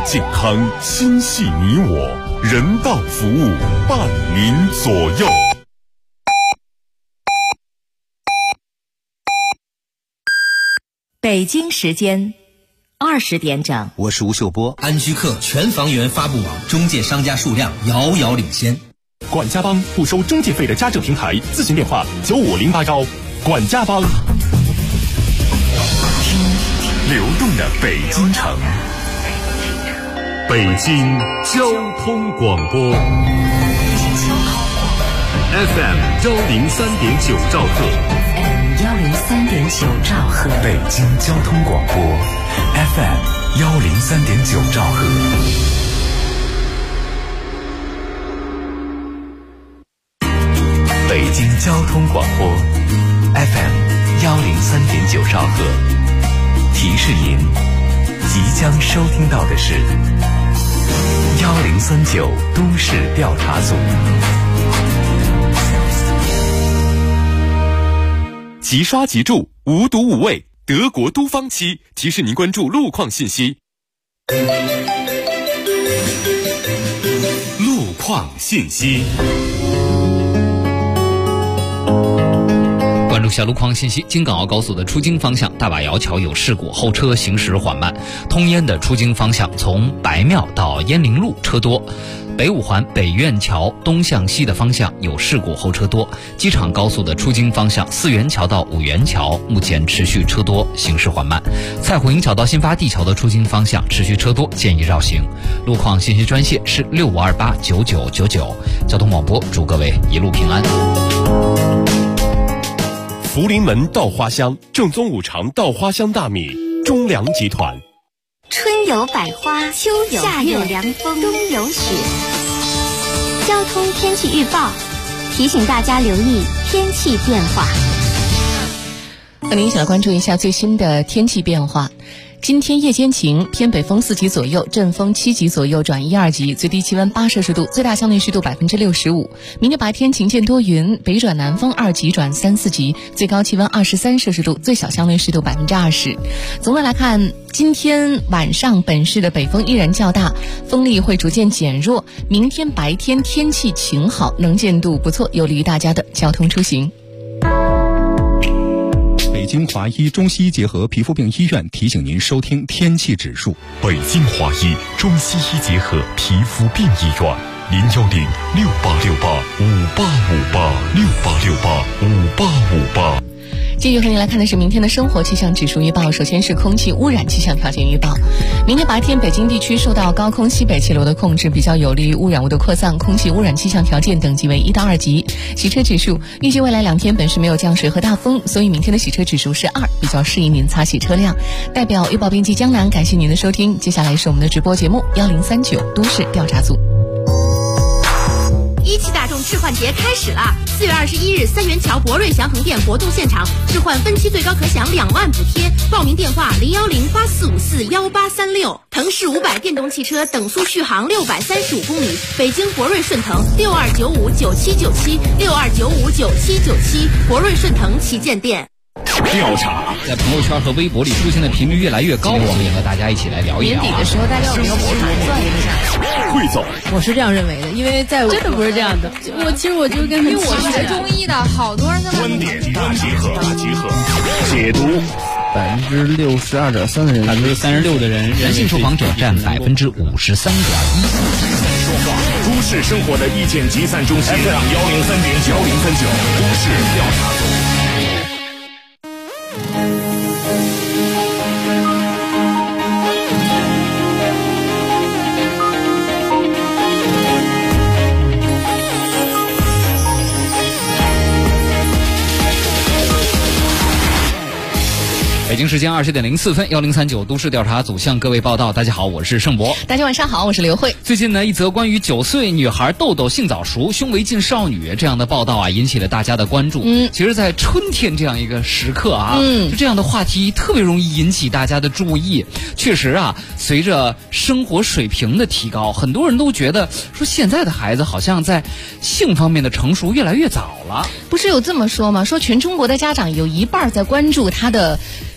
健康，心系你我，人道服务伴您左右。 北京时间20点整， 我是吴秀波。 安居客全房源发布网，中介商家数量遥遥领先。 管家帮不收中介费的家政平台，咨询电话95081。管家帮。 流动的北京城，北京交通广播 FM 103.9兆赫 103.9兆赫， 北京交通广播 FM 103.9兆赫。北京交通广播 FM 103.9兆赫。提示您，即将收听到的是1039都市调查组。 即刷即住，无毒无味，德国都方漆提示您关注路况信息。路况信息。 关注下路况信息，京港澳高速的出京方向大把窑桥有事故，后车行驶缓慢。通烟的出京方向从白庙到鄢陵路车多。北五环北苑桥东向西的方向有事故，后车多。机场高速的出京方向四元桥到五元桥目前持续车多，行驶缓慢。蔡虎营桥到新发地桥的出京方向持续车多，建议绕行。路况信息专线是65289999。交通广播祝各位一路平安。 福临门稻花香，正宗五常稻花香大米，中粮集团。 春有百花，秋有夏有凉风，冬有雪。交通天气预报提醒大家留意天气变化。 和您一起来关注一下最新的天气变化。今天夜间晴，偏北风4级左右，阵风7级左右转1、2级，最低气温8摄氏度，最大相对湿度65%。明天白天晴间多云，北转南风2级转3、4级，最高气温23摄氏度，最小相对湿度20%。总的来看，今天晚上本市的北风依然较大，风力会逐渐减弱。明天白天天气晴好，能见度不错，有利于大家的交通出行。 北京华医中西医结合皮肤病医院提醒您收听天气指数。 北京华医中西医结合皮肤病医院，01068585868586858。 继续和您来看的是明天的生活气象指数预报。首先是空气污染气象条件预报。明天白天北京地区受到高空西北气流的控制，比较有利于污染物的扩散，空气污染气象条件等级为1到2级。洗车指数，预计未来2天本市没有降水和大风，所以明天的洗车指数是2，比较适宜您擦洗车辆。代表预报编辑江南，感谢您的收听。接下来是我们的直播节目1039都市调查组。 一汽大众置换节开始了！4月21日，三元桥博瑞祥恒店活动现场，置换分期最高可享2万补贴。报名电话01084541836。腾势500电动汽车等速续航635公里，北京博瑞顺腾62959797，62959797，博瑞顺腾旗舰店。 调查在朋友圈和微博里出现的频率越来越高，我们也和大家一起来聊一聊。 年底的时候，大家有没有盘算一下？ 汇总， 我是这样认为的，因为在真的不是这样的。其实我就跟因为我学中医的，好多人在观点大集合，解读。 62.3%的人 ，36%的人，人性受访者占53.1%。 说话，都市生活的意见集散中心 FM 103.9都市调查组。 北京时间20点04分，1039都市调查组向各位报道。大家好，我是盛博。 大家晚上好，我是刘慧。 最近呢，一则关于9岁女孩豆豆性早熟、胸围近少女这样的报道啊，引起了大家的关注。其实，在春天这样一个时刻啊，就这样的话题特别容易引起大家的注意。确实啊，随着生活水平的提高，很多人都觉得说现在的孩子好像在性方面的成熟越来越早了。 不是有这么说吗？说全中国的家长有1半在关注他的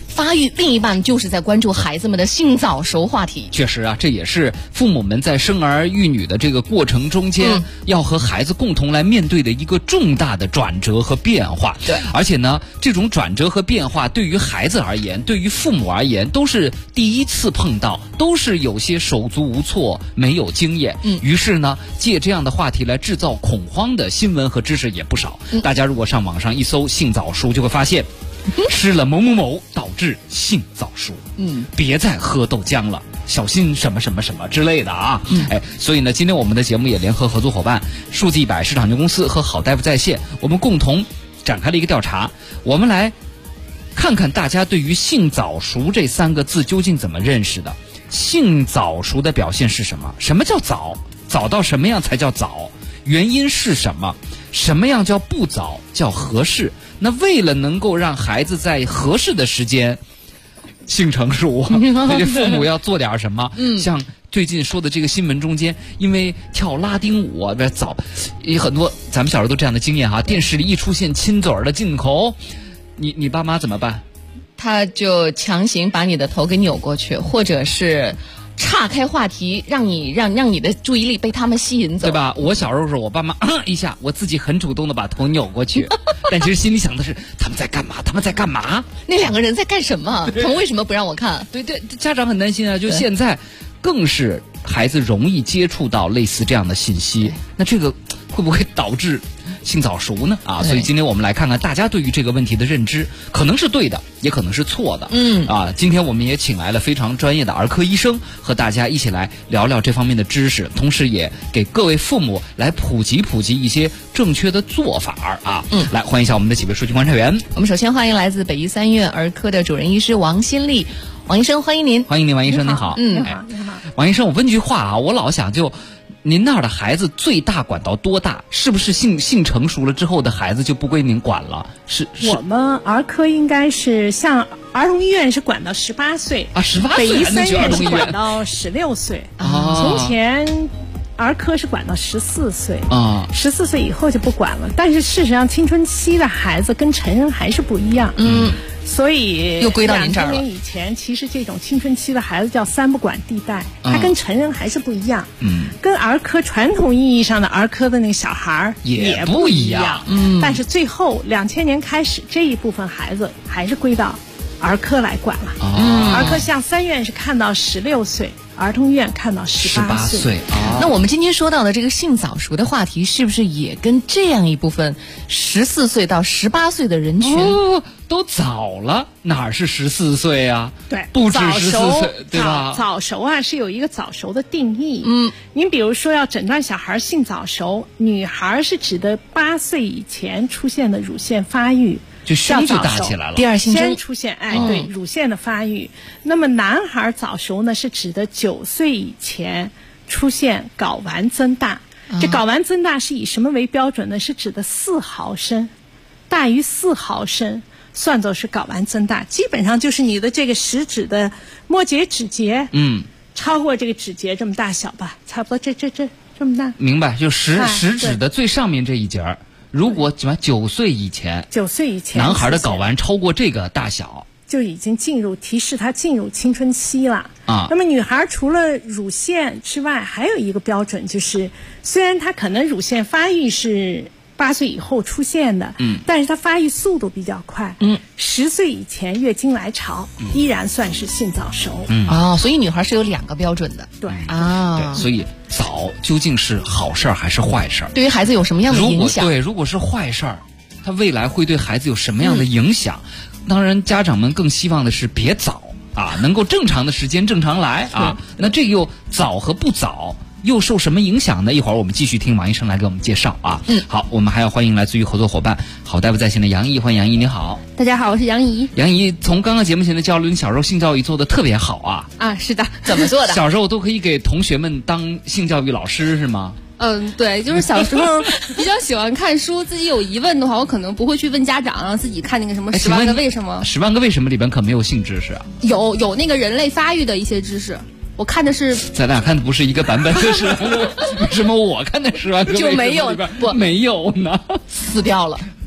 发育，另一半就是在关注孩子们的性早熟话题。 确实啊，这也是父母们在生儿育女的这个过程中间，要和孩子共同来面对的一个重大的转折和变化。 对， 而且呢，这种转折和变化对于孩子而言，对于父母而言，都是第一次碰到，都是有些手足无措，没有经验。于是呢，借这样的话题来制造恐慌的新闻和知识也不少。大家如果上网上一搜性早熟，就会发现吃了某某某导致性早熟，别再喝豆浆了，小心什么什么什么之类的啊。所以呢，今天我们的节目也联合合作伙伴数字100市场营销公司和好大夫在线，我们共同展开了一个调查，我们来看看大家对于性早熟这3个字究竟怎么认识的。性早熟的表现是什么？什么叫早？早到什么样才叫早？原因是什么？什么样叫不早？叫合适？那为了能够让孩子在合适的时间性成熟，那这父母要做点什么？像最近说的这个新闻中间，因为跳拉丁舞啊，早很多咱们小时候都这样的经验哈，电视里一出现亲嘴的镜头，你爸妈怎么办？ 他就强行把你的头给扭过去，或者是岔开话题，让你的注意力被他们吸引走， 对吧？我小时候是我爸妈一下，我自己很主动的把头扭过去，但其实心里想的是他们在干嘛？他们在干嘛？ 那2个人在干什么？头为什么不让我看？ 对，家长很担心啊。就现在，更是孩子容易接触到类似这样的信息，那这个会不会导致性早熟呢？所以今天我们来看看大家对于这个问题的认知，可能是对的，也可能是错的。今天我们也请来了非常专业的儿科医生，和大家一起来聊聊这方面的知识，同时也给各位父母来普及一些正确的做法啊。来欢迎一下我们的几位数据观察员。 我们首先欢迎来自北医3院儿科的主任医师王新丽，王医生欢迎您。 欢迎您，王医生您好。 你好。 王医生，我问句话啊，我老想您那儿的孩子最大管到多大？是不是性成熟了之后的孩子就不归您管了？是我们儿科应该是像儿童医院是管到18岁啊，18岁北医3院是管到16岁啊。从前儿科是管到14岁啊，14岁以后就不管了。但是事实上，青春期的孩子跟成人还是不一样。所以又归到您这儿了。 2000年以前，其实这种青春期的孩子叫3不管地带，它跟成人还是不一样。跟儿科传统意义上的儿科的那个小孩也不一样。但是最后2000年开始，这一部分孩子还是归到儿科来管了。儿科像3院是看到16岁，儿童医院看到18岁。 那我们今天说到的这个性早熟的话题，是不是也跟这样一部分14岁到18岁的人群？ 都早了，哪是14岁啊？ 对， 不止14岁，对吧？ 早熟啊，是有一个早熟的定义。您比如说要诊断小孩性早熟，女孩是指的8岁以前出现的乳腺发育。 就胸就大起来了， 第二性征先出现，对，乳腺的发育。那么男孩早熟呢，是指的9岁以前出现睾丸增大。这睾丸增大是以什么为标准呢？是指的4毫升，大于4毫升算作是睾丸增大。基本上就是你的这个食指的末节指节，超过这个指节这么大小吧，差不多这么大。 明白，就食指的最上面这一节儿。如果9岁以前男孩的睾丸超过这个大小， 就已经提示他进入青春期了啊。那么女孩除了乳腺之外，还有一个标准，就是虽然她可能乳腺发育是8岁以后出现的，但是她发育速度比较快，10岁以前月经来潮，依然算是性早熟。 所以女孩是有2个标准的。 对对，所以早究竟是好事儿还是坏事儿？ 对于孩子有什么样的影响？ 如果是坏事儿，它未来会对孩子有什么样的影响？当然，家长们更希望的是别早啊，能够正常的时间正常来啊。那这个又早和不早又受什么影响呢？一会儿我们继续听王医生来给我们介绍啊。好，我们还要欢迎来自于合作伙伴好大夫在线的杨怡，欢迎杨怡，你好。 大家好，我是杨怡。 杨怡，从刚刚节目前的交流，你小时候性教育做得特别好啊。 是的。 怎么做的？ 小时候都可以给同学们当性教育老师是吗？ 对，就是小时候比较喜欢看书，自己有疑问的话，我可能不会去问家长，让自己看那个什么10万个为什么。 10万个为什么里边可没有性知识啊？ 有那个人类发育的一些知识。我看的是， 咱俩看的不是一个版本的10万个，为什么我看的10万个就没有？ 不，没有呢， 撕掉了。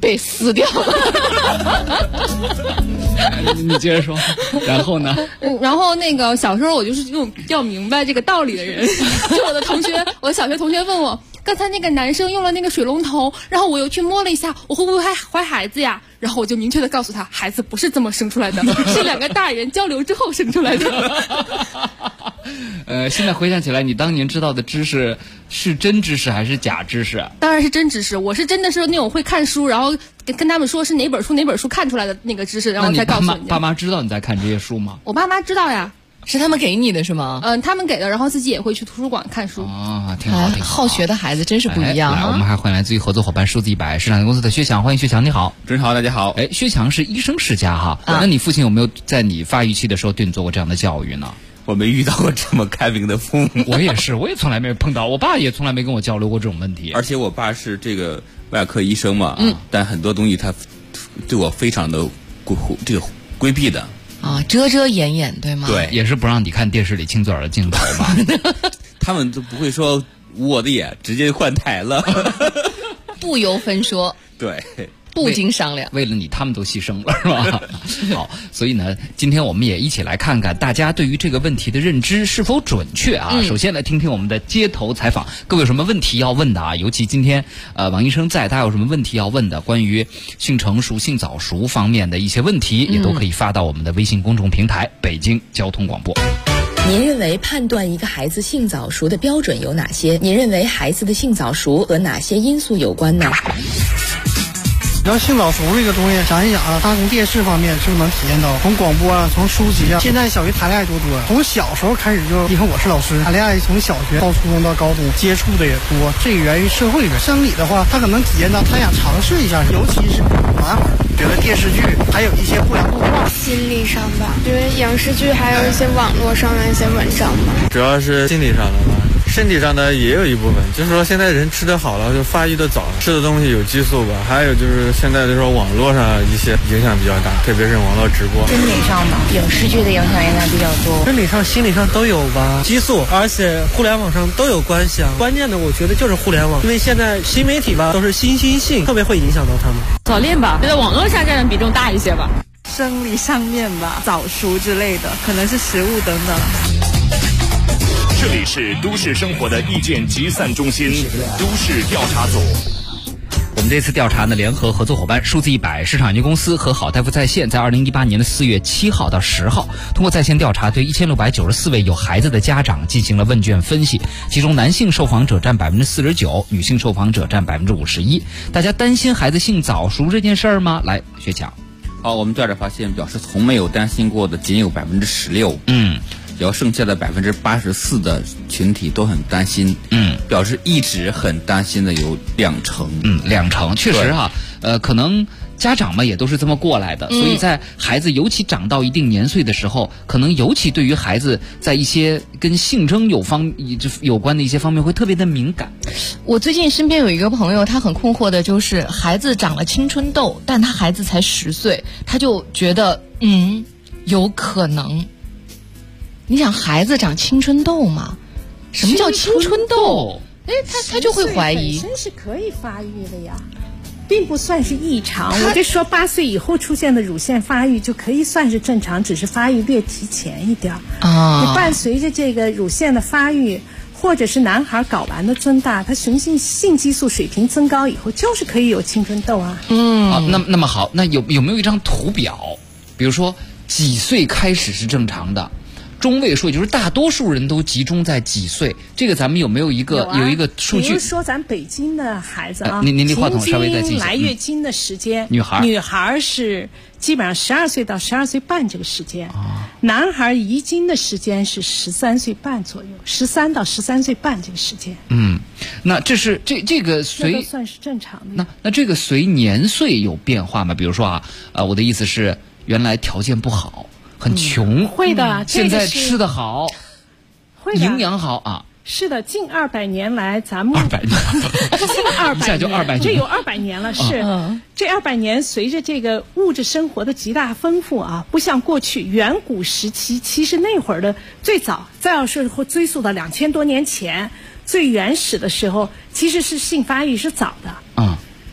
被撕掉了。 你接着说，然后呢？ 然后那个小时候我就是这种比较明白这个道理的人，就我的小学同学问我，刚才那个男生用了那个水龙头，然后我又去摸了一下，我会不会怀孩子呀？然后我就明确的告诉他，孩子不是这么生出来的，是两个大人交流之后生出来的。 现在回想起来，你当年知道的知识是真知识还是假知识？ 当然是真知识，我是真的是那种会看书，然后跟他们说是哪本书看出来的那个知识，然后再告诉你。 爸妈知道你在看这些书吗？ 我爸妈知道呀。 是他们给你的是吗？ 他们给的，然后自己也会去图书馆看书。 啊，挺好，挺好。 好学的孩子真是不一样。 来，我们还欢迎来自于合作伙伴数字100市场有限公司的薛强，欢迎薛强，你好。 主持人好，大家好。 薛强是医生世家哈，那你父亲有没有在你发育期的时候对你做过这样的教育呢？ 我没遇到过这么开明的父母。 我也是，我也从来没碰到，我爸也从来没跟我交流过这种问题。 而且我爸是这个外科医生嘛，但很多东西他对我非常的规避的。 啊，遮遮掩掩，对吗？ 对， 也是不让你看电视里亲嘴儿的镜头嘛。 他们都不会说捂我的眼，直接换台了， 不由分说。 对。 不经商量， 为了你他们都牺牲了，是吧？好，所以呢，今天我们也一起来看看大家对于这个问题的认知是否准确啊。首先来听听我们的街头采访，各位有什么问题要问的啊？尤其今天王医生在，大家有什么问题要问的？关于性成熟、性早熟方面的一些问题，也都可以发到我们的微信公众平台北京交通广播。 您认为判断一个孩子性早熟的标准有哪些？您认为孩子的性早熟和哪些因素有关呢？ 然后性早熟这个东西，想一想啊，它从电视方面就能体验到，从广播啊，从书籍啊，现在小学谈恋爱多，从小时候开始就，你看我是老师，谈恋爱从小学到初中到高中接触的也多，这个源于社会的。生理的话，他可能体验到他想尝试一下，尤其是男孩觉得电视剧还有一些不良动画。 心理上吧，因为影视剧还有一些网络上的一些文章吧。 主要是心理上的吧。身体上的也有一部分，就是说现在人吃得好了，就发育的早，吃的东西有激素吧。还有就是现在就说网络上一些影响比较大，特别是网络直播。 心理上吧，影视剧的影响比较多。 生理上、心理上都有吧，激素，而且互联网上都有关系啊。关键的我觉得就是互联网，因为现在新媒体吧都是新兴性，特别会影响到他们。 早恋吧，觉得网络上占的比重大一些吧。 生理上面吧，早熟之类的，可能是食物等等。 这里是都市生活的意见集散中心，都市调查组。 我们这次调查呢，联合合作伙伴数字100市场有限公司和好大夫在线，在2018年的4月7号到10号，通过在线调查，对1694位有孩子的家长进行了问卷分析，其中男性受访者占49%，女性受访者占51%。大家担心孩子性早熟这件事儿吗？来，薛强。 好，我们调查发现，表示从没有担心过的仅有16%。然后剩下的84%的群体都很担心，表示一直很担心的有2成 ，2成确实哈，可能家长们也都是这么过来的，所以在孩子尤其长到一定年岁的时候，可能尤其对于孩子在一些跟性征有关的一些方面会特别的敏感。 我最近身边有一个朋友，他很困惑的就是孩子长了青春痘，但他孩子才10岁，他就觉得有可能。你想孩子长青春痘吗？什么叫青春痘？他就会怀疑。 本身是可以发育的呀，并不算是异常。我就说8岁以后出现的乳腺发育就可以算是正常，只是发育略提前一点啊。你伴随着这个乳腺的发育，或者是男孩睾丸的增大，他雄性性激素水平增高以后，就是可以有青春痘啊。 好，那么好，那有没有一张图表？比如说几岁开始是正常的？中位数，也就是大多数人都集中在几岁？这个咱们有没有一个一个数据？ 比如说咱北京的孩子啊， 您离话筒稍微再近一些。 来月经的时间， 女孩是基本上12岁到12岁半这个时间，男孩遗精的时间是13岁半左右，13到13岁半这个时间。 那这是这个随这都算是正常的。 那这个随年岁有变化吗？比如说我的意思是，原来条件不好。很穷， 会的。 现在吃得好， 会的， 营养好啊。 是的，近200年来，咱们 200年， 近200年， 一下就200年， 这有200年了。是，这200年随着这个物质生活的极大丰富啊，不像过去远古时期，其实那会儿的最早，再要是追溯到2000多年前，最原始的时候，其实是性发育是早的。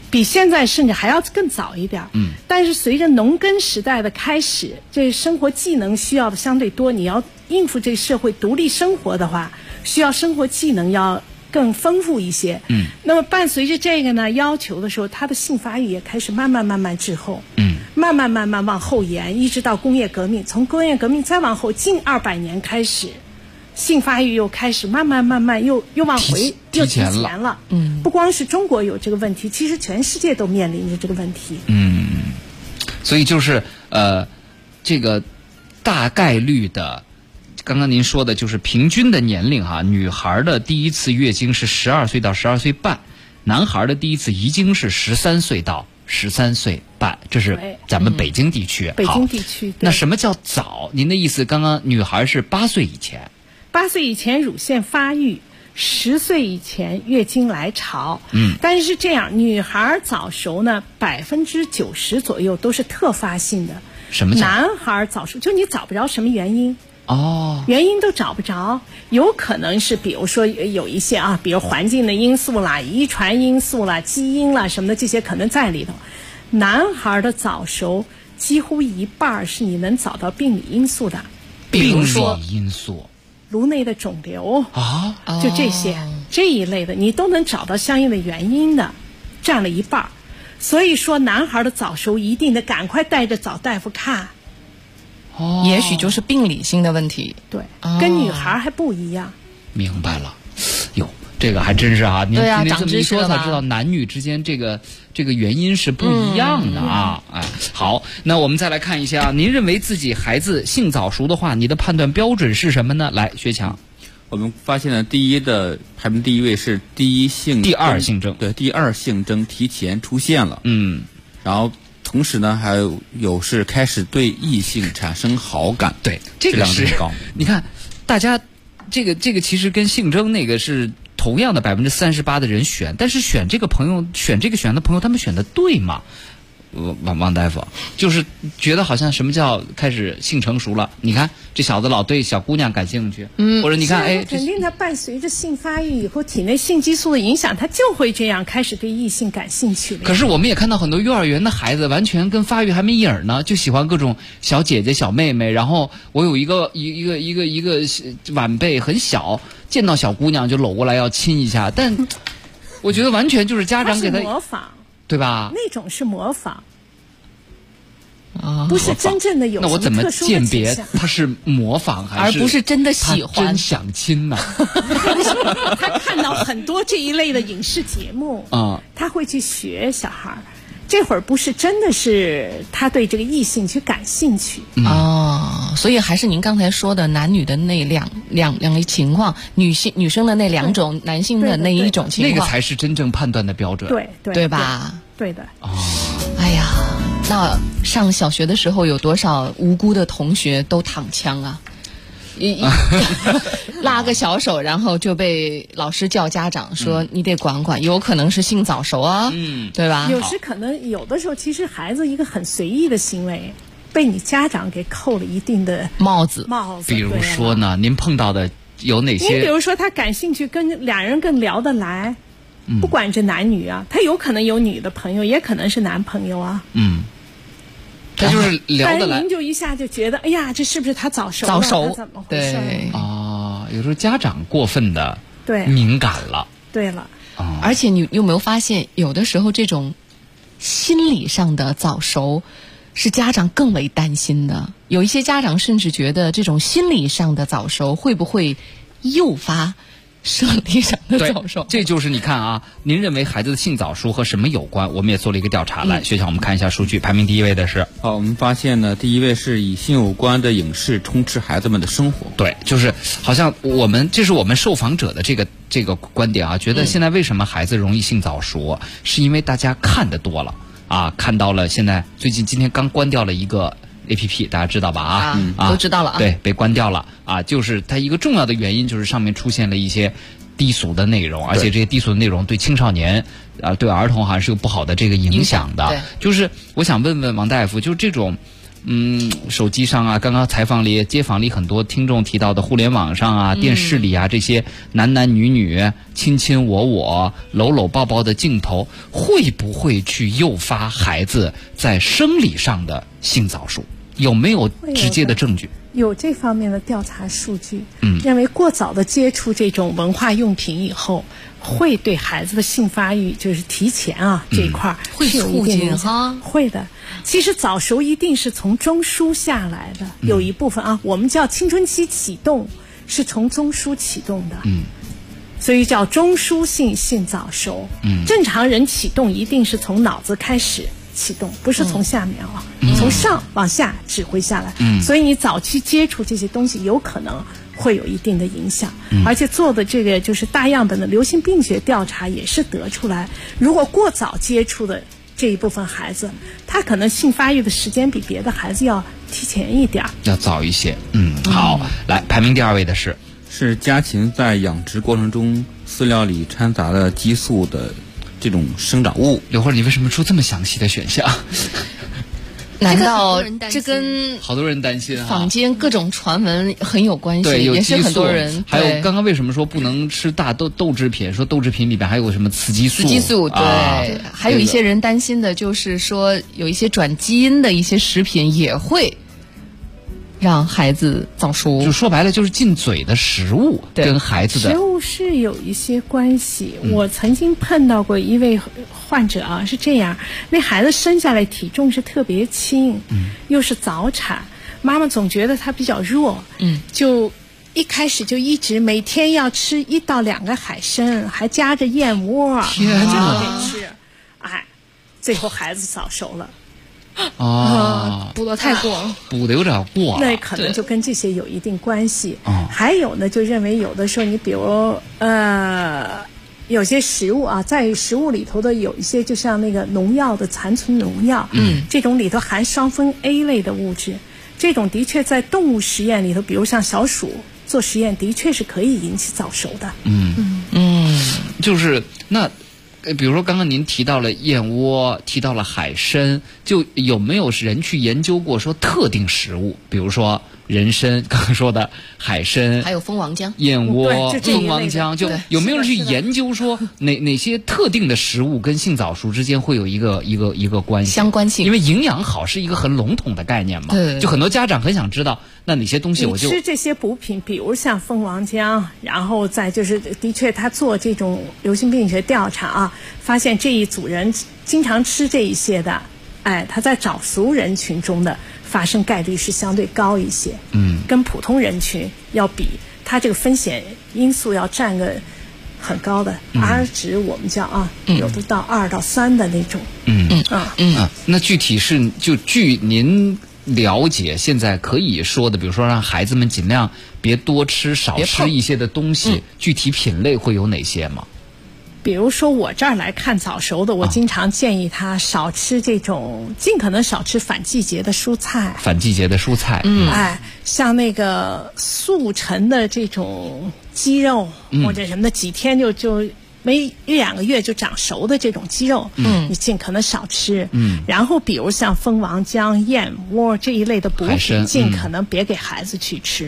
比现在甚至还要更早一点。但是随着农耕时代的开始，这生活技能需要的相对多，你要应付这个社会独立生活的话，需要生活技能要更丰富一些。那么伴随着这个呢要求的时候，他的性发育也开始慢慢滞后。慢慢往后延，一直到工业革命，从工业革命再往后近200年开始，性发育又开始慢慢又往回又提前了。不光是中国有这个问题，其实全世界都面临着这个问题。 所以就是这个大概率的，刚刚您说的就是平均的年龄哈，女孩的第一次月经是12岁到12岁半，男孩的第一次遗经是13岁到13岁半，这是咱们北京地区。 北京地区。 那什么叫早？您的意思，刚刚女孩是8岁以前 ，8岁以前乳腺发育，10岁以前月经来潮。但是这样，女孩早熟呢，90%左右都是特发性的。 什么叫？ 男孩早熟，就你找不着什么原因。原因都找不着，有可能是比如说有一些比如环境的因素啦、遗传因素啦、基因啦什么的，这些可能在里头。男孩的早熟几乎一半是你能找到病理因素的，比如说因素， 颅内的肿瘤就这一类的，你都能找到相应的原因的，占了一半。所以说，男孩的早熟一定得赶快带着找大夫看。 也许就是病理性的问题。 对，跟女孩还不一样。 明白了。哟，这个还真是您今天这么一说才知道，男女之间这个原因是不一样的啊。好，那我们再来看一下，您认为自己孩子性早熟的话，你的判断标准是什么呢？来，薛强。 我们发现了排名第一位是第二性征，对，第二性征提前出现了。然后同时呢，还有是开始对异性产生好感。 对，这个是高。你看，大家这个其实跟性征那个是同样的38%的人选，但是选这个选的朋友，他们选的对吗？王大夫就是觉得好像什么叫开始性成熟了？你看这小子老对小姑娘感兴趣，或者你看肯定他伴随着性发育以后，体内性激素的影响，他就会这样开始对异性感兴趣了。 可是我们也看到很多幼儿园的孩子，完全跟发育还没影儿呢，就喜欢各种小姐姐、小妹妹。然后我有一个晚辈很小，见到小姑娘就搂过来要亲一下，但我觉得完全就是家长给他模仿。 对吧？ 那种是模仿，不是真正的有什么特殊的倾向。那我怎么鉴别他是模仿还是而不是真的喜欢？ 真想亲呢？ 他看到很多这一类的影视节目他会去学小孩。这会儿不是真的是他对这个异性去感兴趣所以还是您刚才说的男女的那两个情况，女生的那2种，男性的那一种情况， 那个才是真正判断的标准， 对吧？ 对的。 哎呀，那上小学的时候有多少无辜的同学都躺枪啊？拉个小手，然后就被老师叫家长说你得管管，有可能是性早熟啊，对吧？ 有时可能有的时候，其实孩子一个很随意的行为，被你家长给扣了一定的帽子。 比如说呢，您碰到的有哪些？ 你比如说他感兴趣，跟俩人更聊得来，不管这男女啊，他有可能有女的朋友，也可能是男朋友啊。 他就是聊得来， 但是您就一下就觉得，哎呀，这是不是他早熟了？ 早熟， 怎么回事？ 有时候家长过分的敏感了。 对了， 而且你有没有发现，有的时候这种心理上的早熟是家长更为担心的。有一些家长甚至觉得，这种心理上的早熟会不会诱发生理上的早熟？ 这就是你看啊，您认为孩子的性早熟和什么有关？我们也做了一个调查，来，学长，我们看一下数据，排名第一位的是。 我们发现呢，第一位是以性有关的影视充斥孩子们的生活。 对，就是好像这是我们受访者的这个观点啊，觉得现在为什么孩子容易性早熟，是因为大家看得多了啊，看到了现在今天刚关掉了一个APP， 大家知道吧？ 都知道了。 对，被关掉了啊，就是它一个重要的原因就是上面出现了一些低俗的内容，而且这些低俗的内容对青少年对儿童好像是有不好的这个影响的。就是我想问问王大夫，就是这种手机上啊，刚刚采访里、街访里很多听众提到的互联网上啊、电视里啊这些男男女女亲亲我我、搂搂抱抱的镜头，会不会去诱发孩子在生理上的性早熟？有没有直接的证据？ 有这方面的调查数据，认为过早的接触这种文化用品以后，会对孩子的性发育就是提前这一块会促进哈， 会的。其实早熟一定是从中枢下来的，有一部分我们叫青春期启动是从中枢启动的，所以叫中枢性性早熟。正常人启动一定是从脑子开始启动，不是从下面从上往下指挥下来。所以你早期接触这些东西，有可能会有一定的影响。而且做的这个就是大样本的流行病学调查也是得出来，如果过早接触的这一部分孩子，他可能性发育的时间比别的孩子要提前一点， 要早一些。好，来排名第2位的是家禽在养殖过程中饲料里掺杂了激素的这种生长物。 刘慧，你为什么出这么详细的选项？ 难道这跟好多人担心坊间各种传闻很有关系？ 对， 也是很多人。 还有刚刚为什么说不能吃大豆制品？说豆制品里边还有什么雌激素？ 对，还有一些人担心的就是说，有一些转基因的一些食品也会让孩子早熟。 就说白了，就是进嘴的食物跟孩子的食物是有一些关系。我曾经碰到过一位患者是这样，那孩子生下来体重是特别轻，又是早产，妈妈总觉得他比较弱，就一开始就一直每天要吃1到2个海参，还夹着燕窝， 天哪， 给吃，最后孩子早熟了。 补得太过了， 补的有点过了， 那可能就跟这些有一定关系。还有呢，就认为有的时候你比如有些食物在食物里头的有一些就像那个农药的残存农药，这种里头含双酚 A 类的物质，这种的确在动物实验里头，比如像小鼠做实验，的确是可以引起早熟的。 就是那。比如说，刚刚您提到了燕窝，提到了海参，就有没有人去研究过说特定食物，比如说人参，刚刚说的海参， 还有蜂王浆、 燕窝、蜂王浆，就有没有人去研究说哪些特定的食物跟性早熟之间会有一个关系相关性？ 因为营养好是一个很笼统的概念嘛，就很多家长很想知道，那哪些东西我就吃这些补品，比如像蜂王浆，然后再就是的确他做这种流行病学调查发现这一组人经常吃这一些的，他在早熟人群中的发生概率是相对高一些，跟普通人群要比，它这个风险因素要占个很高的，R 值我们叫有的到2到3的那种。 那具体是就据您了解，现在可以说的，比如说让孩子们尽量别多吃、少吃一些的东西，具体品类会有哪些吗？ 比如说我这儿来看早熟的，我经常建议他少吃这种，尽可能少吃反季节的蔬菜。 反季节的蔬菜， 像那个速成的这种鸡肉，或者什么的，几天就没1-2个月就长熟的这种鸡肉，你尽可能少吃。然后比如像蜂王浆、燕窝这一类的补品，尽可能别给孩子去吃。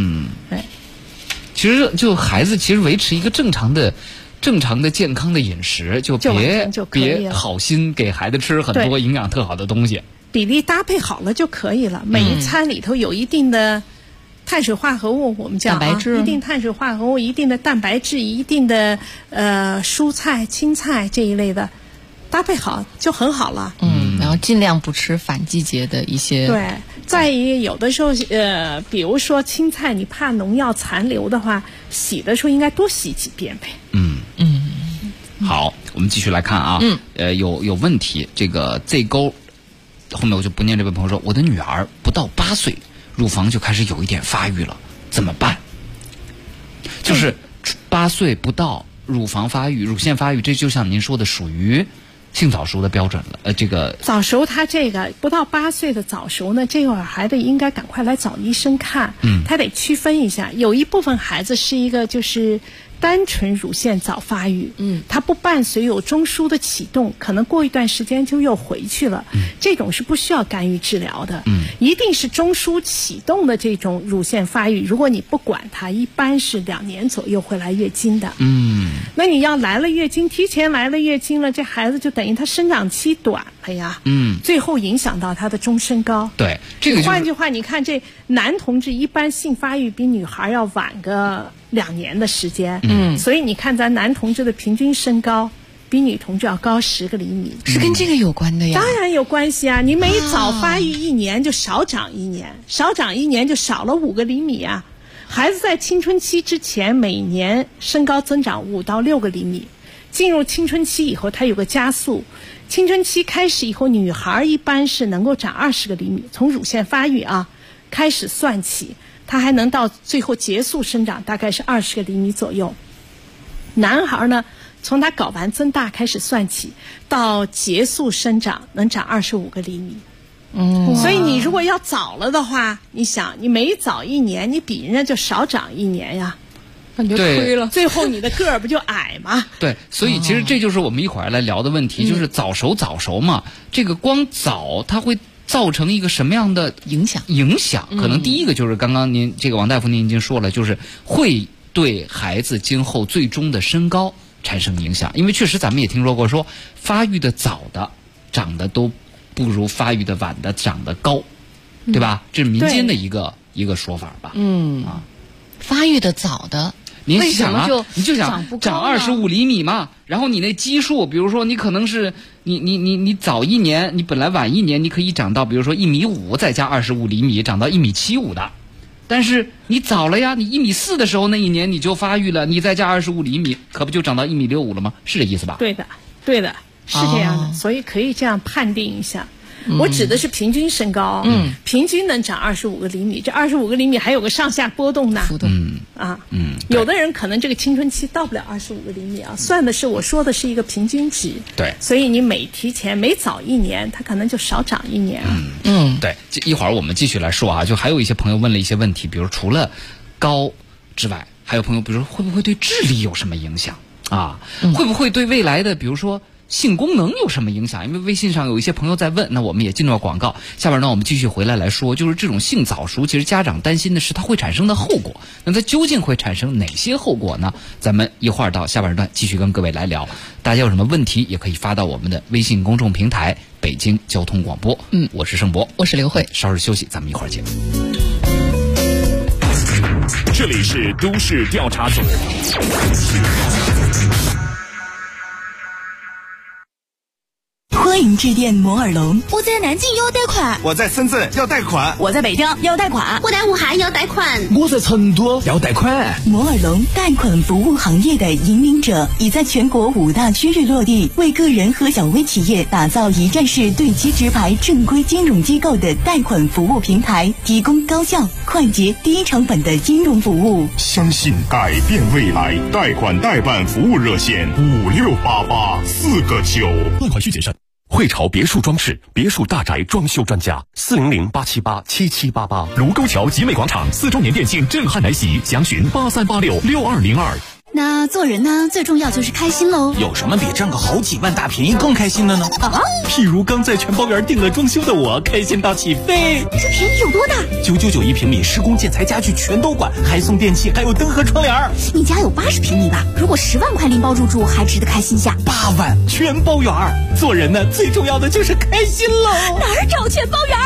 其实就孩子其实维持一个正常的健康的饮食，就别好心给孩子吃很多营养特好的东西， 比例搭配好了就可以了。每一餐里头有一定的碳水化合物，我们叫蛋白质， 一定碳水化合物，一定的蛋白质，一定的蔬菜、青菜这一类的，搭配好就很好了。 然后尽量不吃反季节的一些。 对，再有的时候比如说青菜，你怕农药残留的话，洗的时候应该多洗几遍呗。 好，我们继续来看有问题。这个 Z 勾后面我就不念这位朋友说，我的女儿不到8岁，乳房就开始有一点发育了，怎么办？就是8岁不到，乳房发育、乳腺发育，这就像您说的，属于性早熟的标准了。这个早熟，他这个不到8岁的早熟呢，这会儿还得应该赶快来找医生看。他得区分一下，有一部分孩子是一个就是单纯乳腺早发育，它不伴随有中枢的启动，可能过一段时间就又回去了，这种是不需要干预治疗的，一定是中枢启动的这种乳腺发育，如果你不管它，一般是2年左右会来月经的，那你要来了月经，提前来了月经了，这孩子就等于他生长期短了呀，最后影响到他的中身高。 对，这个换句话，你看这男同志一般性发育比女孩要晚个2年的时间，所以你看咱男同志的平均身高比女同志要高10个厘米， 是跟这个有关的呀？ 当然有关系啊！你每早发育1年就少长1年，少长1年就少了5个厘米啊。孩子在青春期之前每年身高增长5到6个厘米，进入青春期以后它有个加速，青春期开始以后女孩一般是能够长20个厘米，从乳腺发育开始算起，它还能到最后结束生长大概是20个厘米左右。男孩呢，从他睾丸增大开始算起，到结束生长能长25个厘米。所以你如果要早了的话，你想你每早1年，你比人家就少长1年呀， 那你就亏了。 最后你的个儿不就矮吗？ 对，所以其实这就是我们一会儿来聊的问题，就是早熟嘛，这个光早它会造成一个什么样的影响？ 可能第一个就是刚刚您这个王大夫您已经说了，就是会对孩子今后最终的身高产生影响，因为确实咱们也听说过说发育的早的长得都不如发育的晚的长得高，对吧？这是民间的一个说法吧？ 发育的早的， 您想啊，你就想长25厘米嘛，然后你那基数，比如说你可能是你早1年，你本来晚1年，你可以长到比如说1.5米，再加25厘米，长到1.75米的。但是你早了呀，你1.4米的时候那一年你就发育了，你再加25厘米，可不就长到1.65米了吗？是这意思吧？ 对的，是这样的，所以可以这样判定一下。我指的是平均身高，平均能长25个厘米，这25个厘米还有个上下波动呢，有的人可能这个青春期到不了25个厘米啊，算的是我说的是一个平均值， 对， 所以你每早1年，他可能就少长1年啊， 对，一会儿我们继续来说啊，就还有一些朋友问了一些问题，比如除了高之外，还有朋友比如说会不会对智力有什么影响啊？会不会对未来的比如说性功能有什么影响？因为微信上有一些朋友在问，那我们也进入广告。下边呢，我们继续回来说，就是这种性早熟，其实家长担心的是它会产生的后果。那它究竟会产生哪些后果呢？咱们一会儿到下半段继续跟各位来聊。大家有什么问题，也可以发到我们的微信公众平台北京交通广播。我是盛博， 我是刘慧。 稍事休息，咱们一会儿见。 这里是都市调查组。 欢迎致电摩尔龙。 我在南京要贷款， 我在深圳要贷款， 我在北京要贷款， 我在武汉要贷款， 我在成都要贷款。 摩尔龙贷款服务行业的引领者，已在全国5大区域落地，为个人和小微企业打造一站式对接直排正规金融机构的贷款服务平台，提供高效、快捷、低成本的金融服务。 相信改变未来，贷款代办服务热线5688-4个9， 贷款需谨慎。汇潮别墅装饰，别墅大宅装修专家，400-878-7788。 卢沟桥集美广场4周年店庆震撼来袭，详询8386-6202。 那做人呢，最重要就是开心喽。 有什么比挣个好几万大便宜更开心的呢？ 譬如刚在全包园订了装修的我，开心到起飞。 这便宜有多大 ？999一平米，施工建材家具全都管，还送电器，还有灯和窗帘。 你家有80平米吧？如果10万块拎包入住，还值得开心下。 8万全包园。做人呢，最重要的就是开心喽。 哪儿找全包园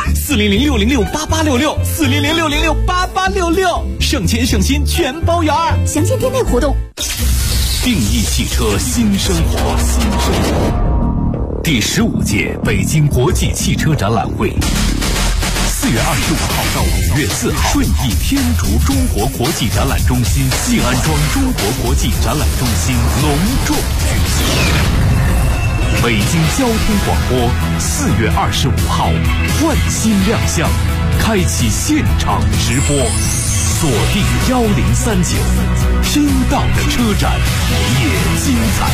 ？400-606-8866，400-606-8866，省钱省心全包园。 详见店内活动。 定义汽车新生活，第15届北京国际汽车展览会，4月25号到5月4号，顺义天竺中国国际展览中心、静安庄中国国际展览中心隆重举行。北京交通广播4月25号换新亮相，开启现场直播，锁定1039，听到的车展也精彩。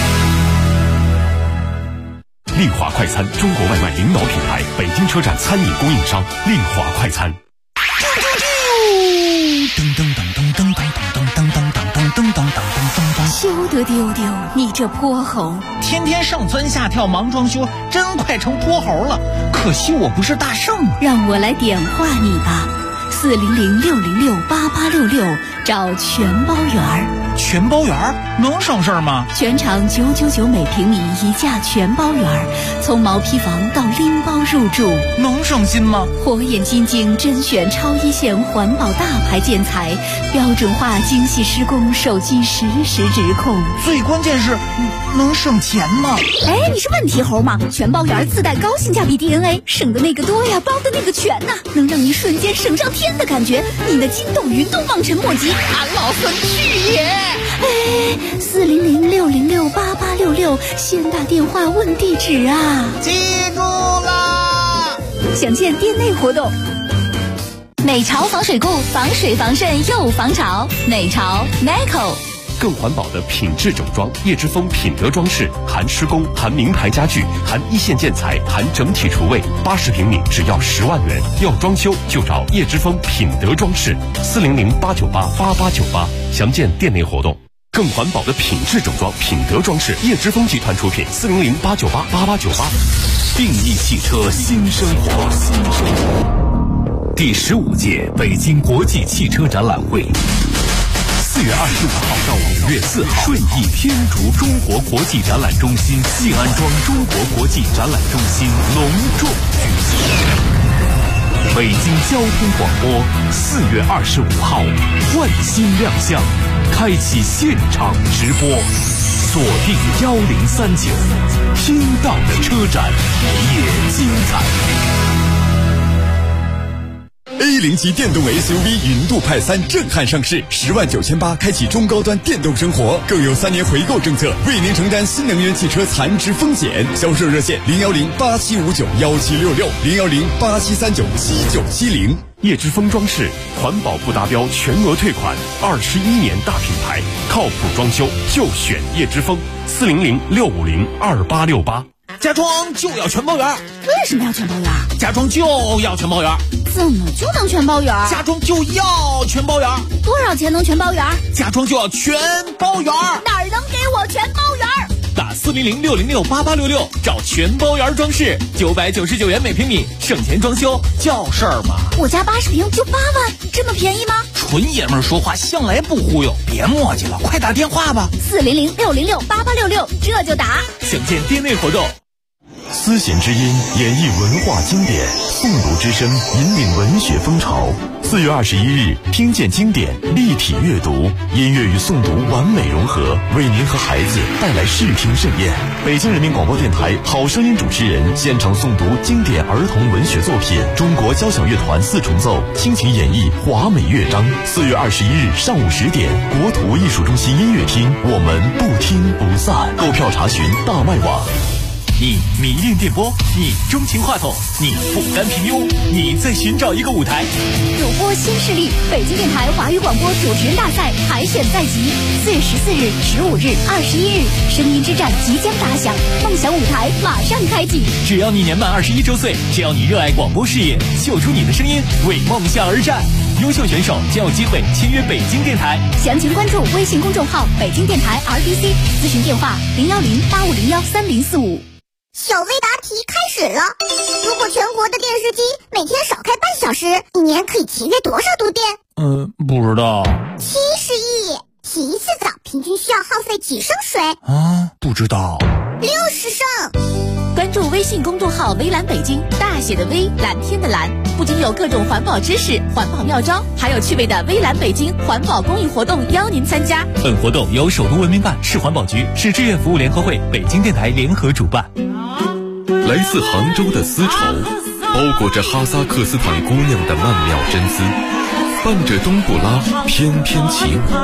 丽华快餐，中国外卖领导品牌，北京车展餐饮供应商，丽华快餐。 噔噔噔噔噔噔噔噔噔噔噔噔噔噔。 羞得丢丢，你这泼猴！ 天天上蹿下跳忙装修，真快成泼猴了。可惜我不是大圣啊。 让我来点化你吧，400-606-8866，找全包园儿。 全包园儿能省事儿吗？ 全场999每平米一价全包园儿，从毛坯房到拎包入住， 能省心吗？ 火眼金睛甄选超一线环保大牌建材，标准化精细施工，手机实时直控。 最关键是能省钱吗？ 哎，你是问题猴吗？全包园自带高性价比 DNA， 省的那个多呀，包的那个全呐，能让你瞬间省上天的感觉，你的筋斗云都望尘莫及。 俺老孙去也！ 哎，400-606-8866，先打电话问地址啊！ 记住啦！ 详见店内活动。 美潮防水固，防水防渗又防潮。美潮 Neco。 更环保的品质整装，叶之峰品德装饰，含施工，含名牌家具，含一线建材，含整体厨卫，80平米只要10万元。要装修就找叶之峰品德装饰，400-898-8898，详见店内活动。更环保的品质整装，品德装饰，叶之峰集团出品，400-898-8898。定义汽车新生活。第15届北京国际汽车展览会，4月25号到5月4号，顺义天竺中国国际展览中心西安庄中国国际展览中心隆重举行。北京交通广播4月25号换新亮相，开启现场直播，锁定1039，听到的车展也精彩。 A0级电动 SUV 云度派3震撼上市，10.98万开启中高端电动生活，更有3年回购政策，为您承担新能源汽车残值风险。销售热线010-8759-1766，010-8739-7970。 叶之峰装饰，环保不达标全额退款，21年大品牌，靠谱装修就选叶之峰，400-650-2868。 家装就要全包圆。 为什么要全包圆？ 家装就要全包圆。 怎么就能全包圆？ 家装就要全包圆。 多少钱能全包圆？ 家装就要全包圆。 哪儿能给我全包圆？ 打400-606-8866，找全包圆装饰，999元每平米，省钱装修叫事儿嘛。 我家80平就8万，这么便宜吗？ 纯爷们儿说话向来不忽悠，别磨叽了，快打电话吧。 400-606-8866，这就打。 详见店内活动。 丝弦之音演绎文化经典，诵读之声引领文学风潮。4月21日，听见经典，立体阅读，音乐与诵读完美融合，为您和孩子带来视听盛宴。北京人民广播电台好声音主持人现场诵读经典儿童文学作品，中国交响乐团4重奏倾情演绎华美乐章。4月21日上午10点，国土艺术中心音乐厅，我们不听不散。购票查询大麦网。 你迷恋电波，你钟情话筒，你不甘平庸，你在寻找一个舞台。 主播新势力，北京电台华语广播主持人大赛海选在即，4月14日、15日、21日，声音之战即将打响，梦想舞台马上开启。 只要你年满21周岁，只要你热爱广播事业，秀出你的声音，为梦想而战。优秀选手将有机会签约北京电台。 详情关注微信公众号北京电台 RDC， 咨询电话010-8501-3045。 小微答题开始了。如果全国的电视机每天少开半小时，一年可以节约多少度电？ 不知道。 70亿。洗一次澡平均需要耗费几升水？ 不知道。 60升。 关注微信公众号微蓝北京，大写的微，蓝天的蓝，不仅有各种环保知识、环保妙招，还有趣味的微蓝北京环保公益活动邀您参加。 本活动由首都文明办、市环保局、市志愿服务联合会、北京电台联合主办。 来自杭州的丝绸，包裹着哈萨克斯坦姑娘的曼妙真姿，伴着冬不拉翩翩起舞。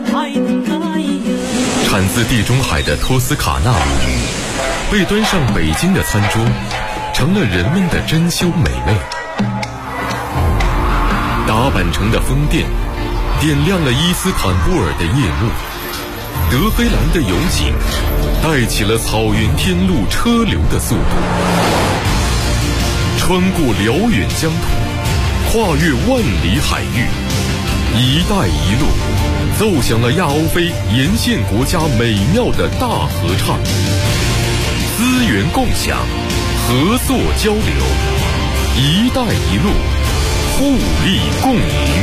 产自地中海的托斯卡纳米，被端上北京的餐桌，成了人们的珍馐美味。打扮成的风电，点亮了伊斯坦布尔的夜幕。德黑兰的油井，带起了草原天路车流的速度。穿过辽远疆土，跨越万里海域，一带一路， 奏响了亚欧非沿线国家美妙的大合唱。资源共享，合作交流，一带一路，互利共赢。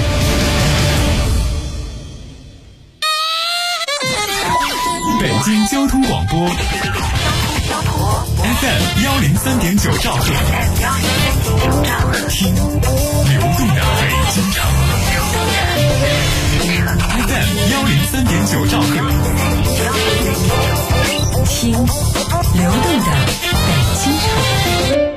北京交通广播 FM 103.9兆赫，听流动的北京城。FM 103.9兆赫，听流动的北京城。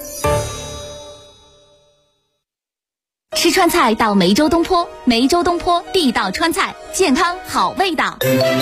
吃川菜到梅州东坡，梅州东坡地道川菜，健康好味道。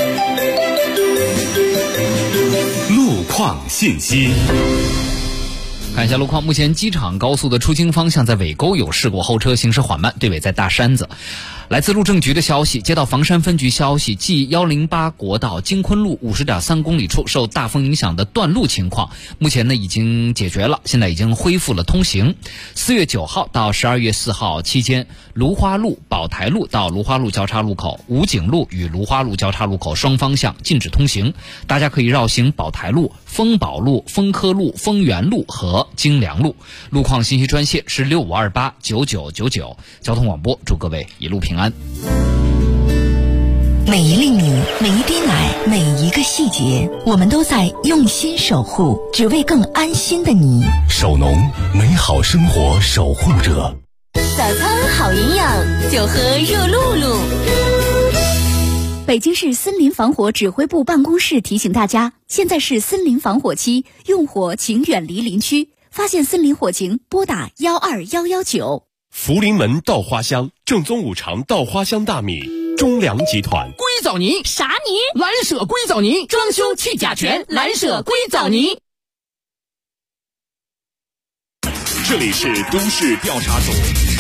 路况信息。 看一下路况，目前机场高速的出京方向在尾沟有事故，后车行驶缓慢，对尾在大山子。来自路政局的消息，接到房山分局消息，即108国道京昆路50.3公里处受大风影响的断路情况，目前呢已经解决了，现在已经恢复了通行。4月9号到12月4号期间，芦花路、宝台路到芦花路交叉路口、武警路与芦花路交叉路口双方向禁止通行，大家可以绕行宝台路、丰宝路、丰科路、丰源路和京良路。路况信息专线是65289999。交通广播，祝各位一路平安。 每一粒米，每一滴奶，每一个细节，我们都在用心守护，只为更安心的你。 守农，美好生活守护者。 早餐好营养，就喝热露露。北京市森林防火指挥部办公室提醒大家，现在是森林防火期，用火请远离林区，发现森林火情拨打12119。 福临门稻花香，正宗五常稻花香大米，中粮集团。 硅藻泥啥泥？蓝舍硅藻泥，装修去甲醛，蓝舍硅藻泥。 这里是都市调查组。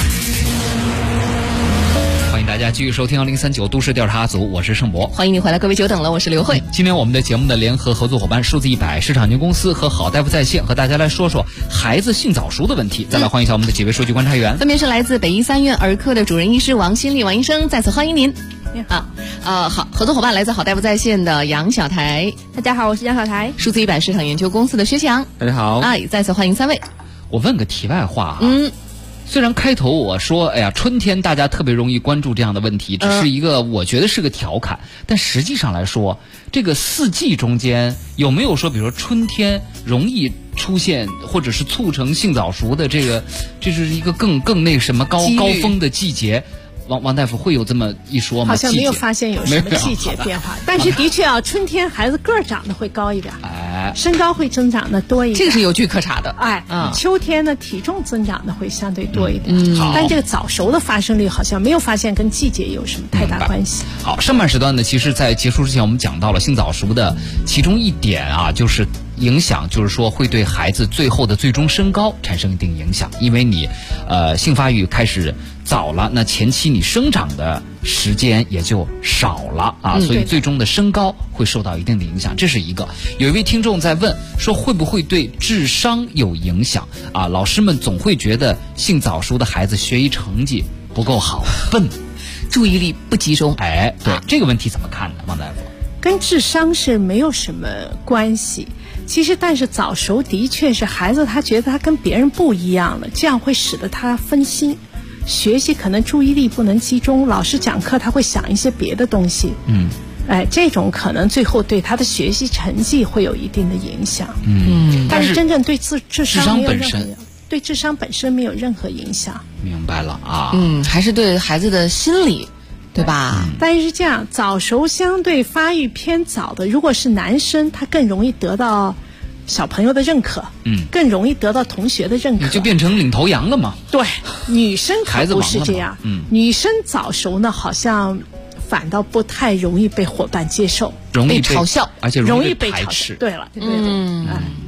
欢迎大家继续收听2039都市调查组，我是盛博。 欢迎你回来，各位久等了，我是刘慧。 今天我们的节目的联合合作伙伴数字100市场营销公司和好大夫在线，和大家来说说孩子性早熟的问题。再来欢迎一下我们的几位数据观察员， 分别是来自北医三院儿科的主任医师王新丽王医生，在此欢迎您。 你好。 好，合作伙伴来自好大夫在线的杨小台， 大家好，我是杨小台。 数字100市场研究公司的薛翔， 大家好。 再次欢迎三位。 我问个题外话虽然开头我说，哎呀，春天大家特别容易关注这样的问题，只是一个我觉得是个调侃，但实际上来说，这个四季中间有没有说，比如说春天容易出现或者是促成性早熟的这是一个更那什么高峰的季节？王大夫会有这么一说吗？ 好像没有发现有什么季节变化，但是的确春天孩子个儿长得会高一点，身高会增长的多一点， 这个是有据可查的。 秋天呢体重增长的会相对多一点，但这个早熟的发生率好像没有发现跟季节有什么太大关系。 好，上半时段呢，其实在结束之前我们讲到了性早熟的其中一点就是影响，就是说会对孩子最后的最终身高产生一定影响，因为你性发育开始早了，那前期你生长的时间也就少了所以最终的身高会受到一定的影响，这是一个。有一位听众在问说，会不会对智商有影响老师们总会觉得性早熟的孩子学习成绩不够好，笨， 注意力不集中。 对这个问题怎么看呢，王大夫？ 跟智商是没有什么关系。其实但是早熟的确是孩子他觉得他跟别人不一样了，这样会使得他分心，学习可能注意力不能集中，老师讲课他会想一些别的东西，这种可能最后对他的学习成绩会有一定的影响，但是真正对智商没有任何对智商本身没有任何影响。 明白了还是对孩子的心理，对吧？ 但是这样，早熟相对发育偏早的，如果是男生，他更容易得到小朋友的认可，更容易得到同学的认可， 你就变成领头羊了嘛。 对，女生可不是这样，女生早熟呢，好像反倒不太容易被伙伴接受， 容易被嘲笑， 而且容易被排斥。 对了，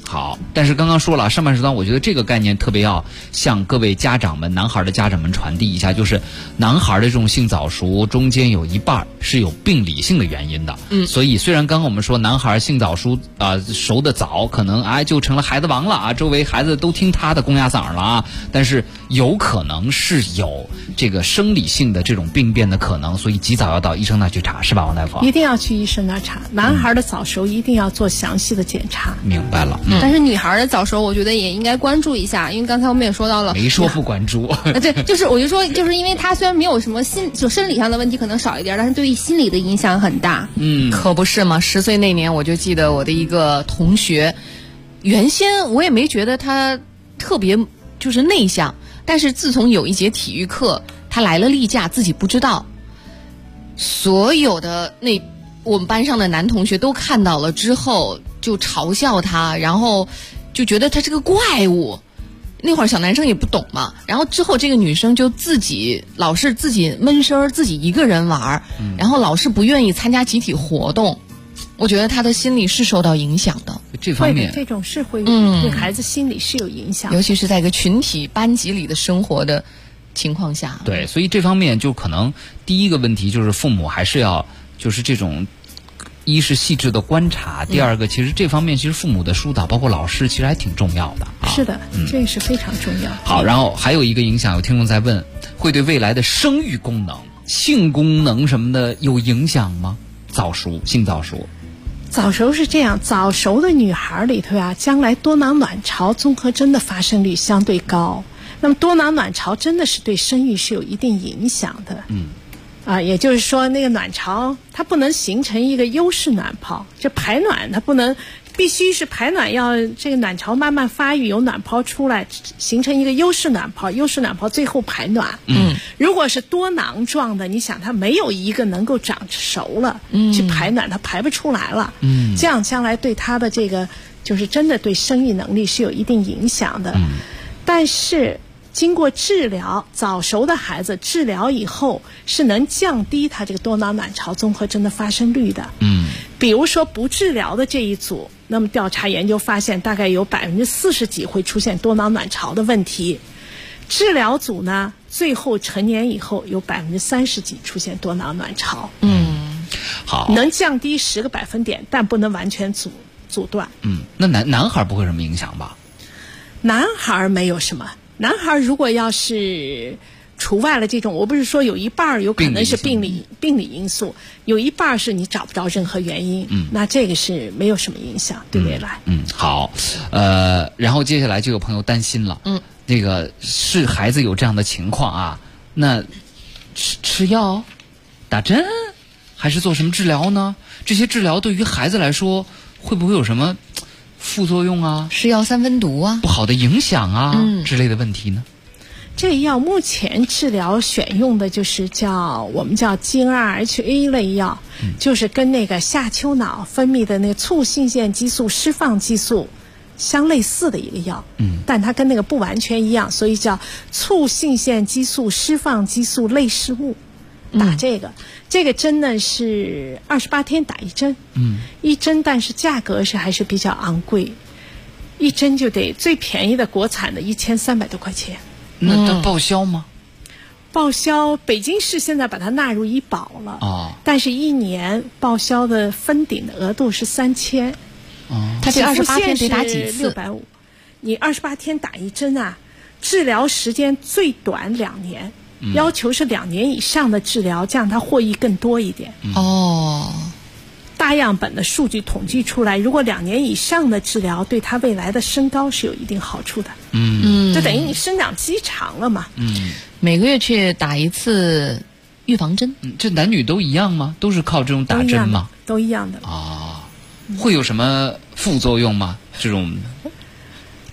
好，但是刚刚说了，上半时段我觉得这个概念特别要向各位家长们、男孩的家长们传递一下，就是男孩的这种性早熟中间有一半是有病理性的原因的。所以虽然刚刚我们说男孩性早熟熟得早，可能就成了孩子王了啊，周围孩子都听他的公鸭嗓了啊，但是有可能是有这个生理性的这种病变的可能，所以及早要到医生那去查，是吧，王大夫？ 一定要去医生那查，男孩的早熟一定要做详细的检查。 明白了。 但是女孩的早熟，我觉得也应该关注一下，因为刚才我们也说到了， 没说不关注。 对，就是我就说，就是因为她虽然没有什么就生理上的问题可能少一点，但是对于心理的影响很大。 可不是嘛！10岁那年，我就记得我的一个同学，原先我也没觉得他特别就是内向，但是自从有一节体育课，他来了例假，自己不知道，所有的我们班上的男同学都看到了之后，就嘲笑他，然后就觉得他是个怪物。那会儿小男生也不懂嘛，然后之后这个女生就老是自己闷声，自己一个人玩，然后老是不愿意参加集体活动。我觉得他的心理是受到影响的， 这方面这种是会对孩子心理是有影响， 尤其是在一个群体班级里的生活的情况下。 对，所以这方面就可能第一个问题就是父母还是要就是这种。一是细致的观察，第二个其实这方面其实父母的疏导包括老师其实还挺重要的。 是的，这个是非常重要。 好，然后还有一个影响，有听众在问，会对未来的生育功能、性功能什么的有影响吗？性早熟。 早熟是这样，早熟的女孩里头啊，将来多囊卵巢综合征的发生率相对高。那么多囊卵巢真的是对生育是有一定影响的。也就是说，那个卵巢它不能形成一个优势卵泡，这排卵它不能，必须是排卵要这个卵巢慢慢发育，有卵泡出来，形成一个优势卵泡，优势卵泡最后排卵。如果是多囊状的，你想它没有一个能够长熟了，去排卵，它排不出来了。这样将来对它的这个就是真的对生育能力是有一定影响的。但是经过治疗，早熟的孩子治疗以后是能降低他这个多囊卵巢综合征的发生率的。比如说不治疗的这一组，那么调查研究发现大概有40%几会出现多囊卵巢的问题。治疗组呢，最后成年以后有30%几出现多囊卵巢。 好， 能降低10个百分点，但不能完全阻断。 那男孩不会有什么影响吧？ 男孩没有什么。男孩如果要是除外了这种，我不是说有一半有可能是病理因素，有一半是你找不着任何原因，那这个是没有什么影响对未来。 好，然后接下来就有朋友担心了，这个是孩子有这样的情况啊，那吃药、打针，还是做什么治疗呢？这些治疗对于孩子来说会不会有什么副作用啊， 是药3分毒啊， 不好的影响啊，之类的问题呢？ 这药目前治疗选用的就是我们叫 GnRHa 类药，就是跟那个下丘脑分泌的那个促性腺激素释放激素相类似的一个药，但它跟那个不完全一样，所以叫促性腺激素释放激素类似物。打这个针呢是28天打一针，一针，但是价格还是比较昂贵，一针就得最便宜的国产的1300多块钱。 那报销吗？ 报销，北京市现在把它纳入医保了，但是1年报销的封顶的额度是3000。 它这28天得打几次 ？650。你28天打一针啊，治疗时间最短2年。要求是2年以上的治疗，这样它获益更多一点。大样本的数据统计出来，如果2年以上的治疗，对他未来的身高是有一定好处的。就等于你生长期长了嘛。 每个月去打一次预防针。 这男女都一样吗？都是靠这种打针吗？ 都一样的。 会有什么副作用吗？这种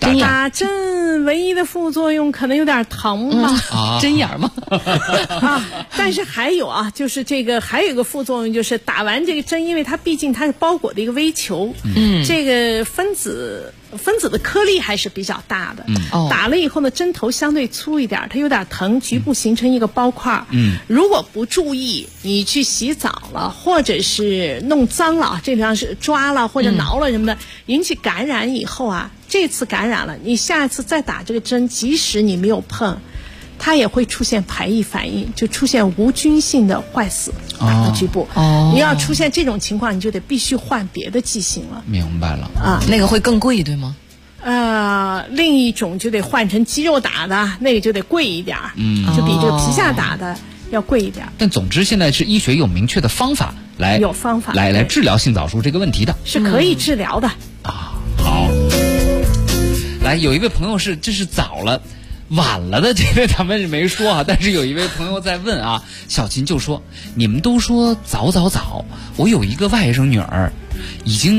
打针唯一的副作用可能有点疼吧， 针眼吗？ 但是还有就是这个还有一个副作用，就是打完这个针，因为它毕竟它是包裹的一个微球，这个分子的颗粒还是比较大的，打了以后呢，针头相对粗一点，它有点疼，局部形成一个包块。如果不注意，你去洗澡了，或者是弄脏了，这地方是抓了或者挠了什么的，引起感染以后这次感染了，你下一次再打这个针，即使你没有碰，它也会出现排异反应，就出现无菌性的坏死，打到局部。你要出现这种情况，你就得必须换别的剂型了。 明白了那个会更贵，对吗？ 另一种就得换成肌肉打的，那个就得贵一点，就比这个皮下打的要贵一点。 但总之，现在是医学有明确的方法来治疗性早熟这个问题的， 是可以治疗的好，来，有一位朋友这是早了。晚了的这个咱们没说但是有一位朋友在问小琴就说，你们都说早，我有一个外甥女儿，已经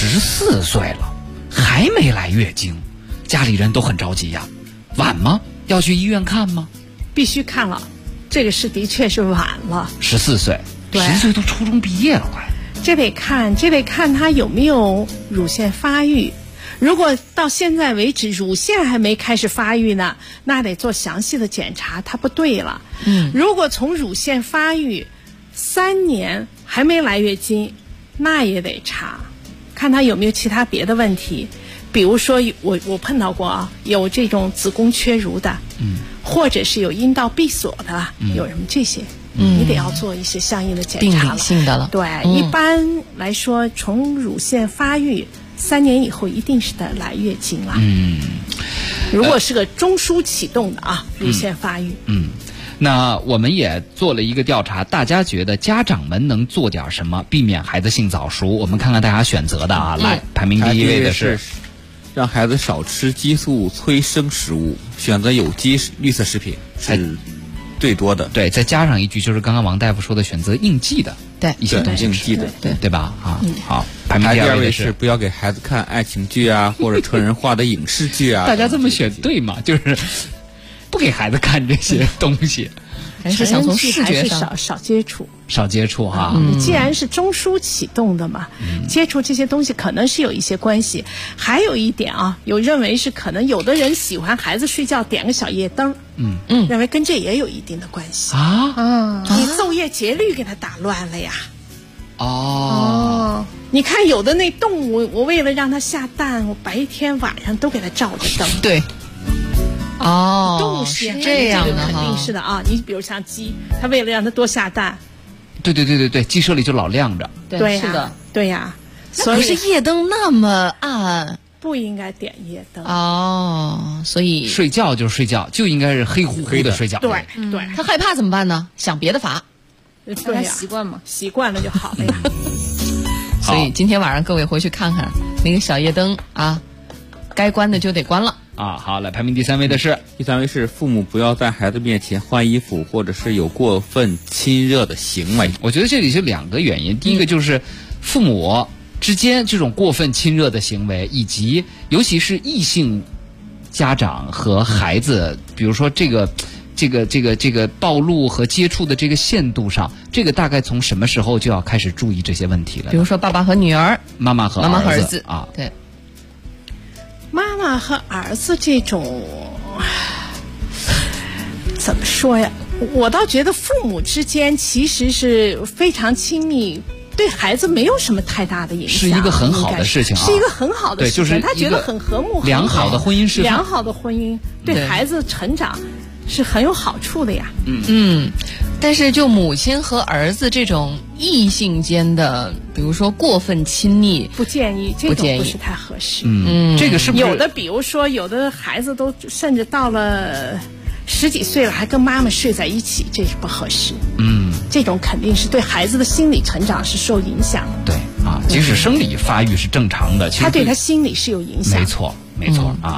14岁了，还没来月经，家里人都很着急呀，晚吗？要去医院看吗？ 必须看了，这个是的确是晚了。 14岁，10岁都初中毕业了，快。 这得看他有没有乳腺发育。如果到现在为止乳腺还没开始发育呢，那得做详细的检查，它不对了。如果从乳腺发育3年还没来月经，那也得查，看他有没有其他别的问题。比如说我碰到过有这种子宫缺乳的，或者是有阴道闭锁的，有什么这些，你得要做一些相应的检查了， 病理性的了。 对，一般来说，从乳腺发育3年以后一定是得来月经了。如果是个中枢启动的乳腺发育。 那我们也做了一个调查，大家觉得家长们能做点什么避免孩子性早熟？我们看看大家选择的来，排名第1位的是让孩子少吃激素催生食物，选择有机绿色食品是最多的。 对，再加上一句，就是刚刚王大夫说的，选择应季的一些东西， 应季的， 对吧？好，排名第2位是不要给孩子看爱情剧或者成人化的影视剧大家这么选对吗？就是不给孩子看这些东西， 还是想从视觉上少接触既然是中枢启动的嘛，接触这些东西可能是有一些关系。还有一点有认为是可能有的人喜欢孩子睡觉点个小夜灯，认为跟这也有一定的关系你昼夜节律给他打乱了呀。你看有的那动物，我为了让它下蛋，我白天晚上都给它照着灯。 对， 动物是这样的， 肯定是的你比如像鸡，它为了让它多下蛋， 对，鸡舍里就老亮着。 对，是的，对呀。所以可是夜灯那么暗， 不应该点夜灯所以睡觉就睡觉，就应该是黑乎乎的睡觉。 对， 他害怕怎么办呢？想别的法， 对呀，习惯嘛，习惯了就好了呀。 所以今天晚上各位回去看看那个小夜灯该关的就得关了。 好，来排名第3位的是， 父母不要在孩子面前换衣服，或者是有过分亲热的行为。 我觉得这里是2个原因，第一个就是父母之间这种过分亲热的行为，以及尤其是异性家长和孩子，比如说这个暴露和接触的这个限度上，这个大概从什么时候就要开始注意这些问题了？ 比如说爸爸和女儿， 妈妈和儿子对。 妈妈和儿子这种怎么说呀？我倒觉得父母之间其实是非常亲密，对孩子没有什么太大的影响， 是一个很好的事情是一个很好的事情， 就是他觉得很和睦， 良好的婚姻示范， 良好的婚姻对孩子成长是很有好处的呀。 但是就母亲和儿子这种异性间的，比如说过分亲密， 不建议，这种不是太合适。 这个是不是有的？比如说，有的孩子都甚至到了10几岁了，还跟妈妈睡在一起，这是不合适。这种肯定是对孩子的心理成长是受影响的。 对即使生理发育是正常的，其实他对他心理是有影响。 没错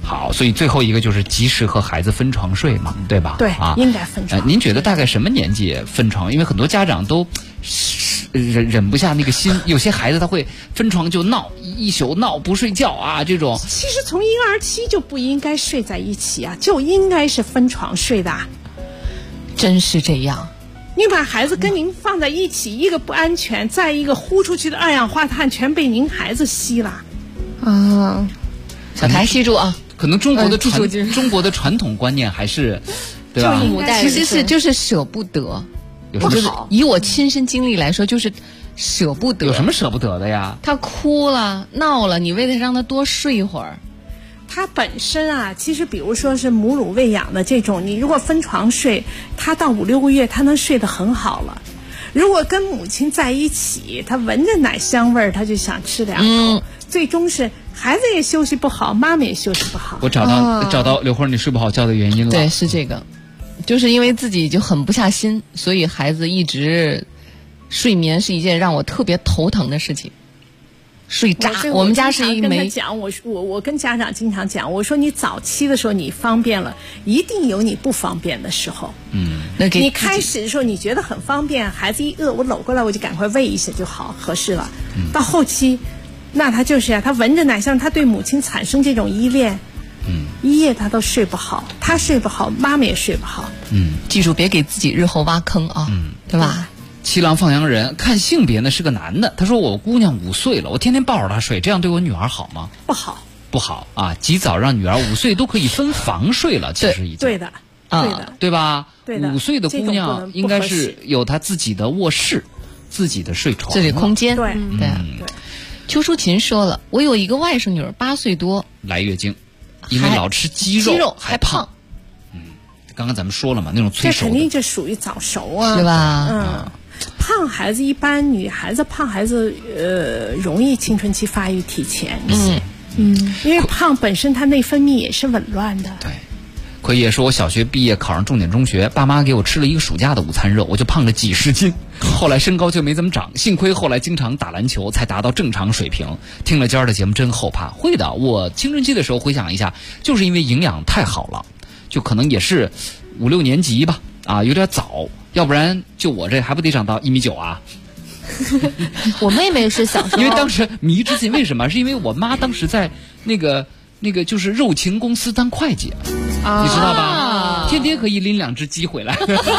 好，所以最后一个就是及时和孩子分床睡嘛，对吧？ 对，应该分床。 您觉得大概什么年纪分床？因为很多家长都忍不下那个心，有些孩子他会分床就闹，一宿闹不睡觉啊，这种。 其实从婴儿期就不应该睡在一起啊，就应该是分床睡的。 真是这样。 你把孩子跟您放在一起，一个不安全，再一个呼出去的二氧化碳全被您孩子吸了。 小台记住啊。 可能中国的传统观念还是，对吧？ 其实是就是舍不得，就是以我亲身经历来说，就是舍不得。 有什么舍不得的呀？ 他哭了闹了，你为了让他多睡一会儿， 他本身啊，其实比如说是母乳喂养的这种，你如果分床睡，他到5、6个月他能睡得很好了。如果跟母亲在一起，他闻着奶香味儿，他就想吃两口，最终是孩子也休息不好，妈妈也休息不好。 我找到刘慧你睡不好觉的原因了。 对，是这个，就是因为自己就狠不下心，所以孩子一直睡眠是一件让我特别头疼的事情。睡渣，我们家是一枚。 跟他讲，我跟家长经常讲，我说你早期的时候你方便了，一定有你不方便的时候。你开始的时候你觉得很方便，孩子一饿我搂过来我就赶快喂一下就好，合适了。到后期，那他就是啊，他闻着奶香，他对母亲产生这种依恋，一夜他都睡不好，他睡不好，妈妈也睡不好。 记住别给自己日后挖坑啊，对吧？ 七郎放羊人看性别呢是个男的，他说我姑娘5岁了，我天天抱着她睡，这样对我女儿好吗？ 不好， 不好啊！及早让女儿5岁都可以分房睡了，其实已经对的， 对吧？ 对的， 5岁的姑娘应该是有她自己的卧室、自己的睡床、 自己空间。 对。 邱淑琴说了，我有一个外甥女儿8岁多来月经，因为老吃鸡肉还胖。刚刚咱们说了嘛，那种催熟的， 这肯定就属于早熟啊， 是吧？ 胖孩子一般，女孩子胖孩子容易青春期发育提前一些。因为胖本身它内分泌也是紊乱的。 对。奎爷说，我小学毕业考上重点中学，爸妈给我吃了一个暑假的午餐肉，我就胖了几10斤，后来身高就没怎么长，幸亏后来经常打篮球才达到正常水平。听了今儿的节目真后怕。会的，我青春期的时候回想一下，就是因为营养太好了，就可能也是5、6年级吧，有点早，要不然就我这还不得长到1.9米啊。 我妹妹是小时候， 因为当时迷之自信，为什么？是因为我妈当时在那个就是肉禽公司当会计，你知道吧？天天可以拎2只鸡回来，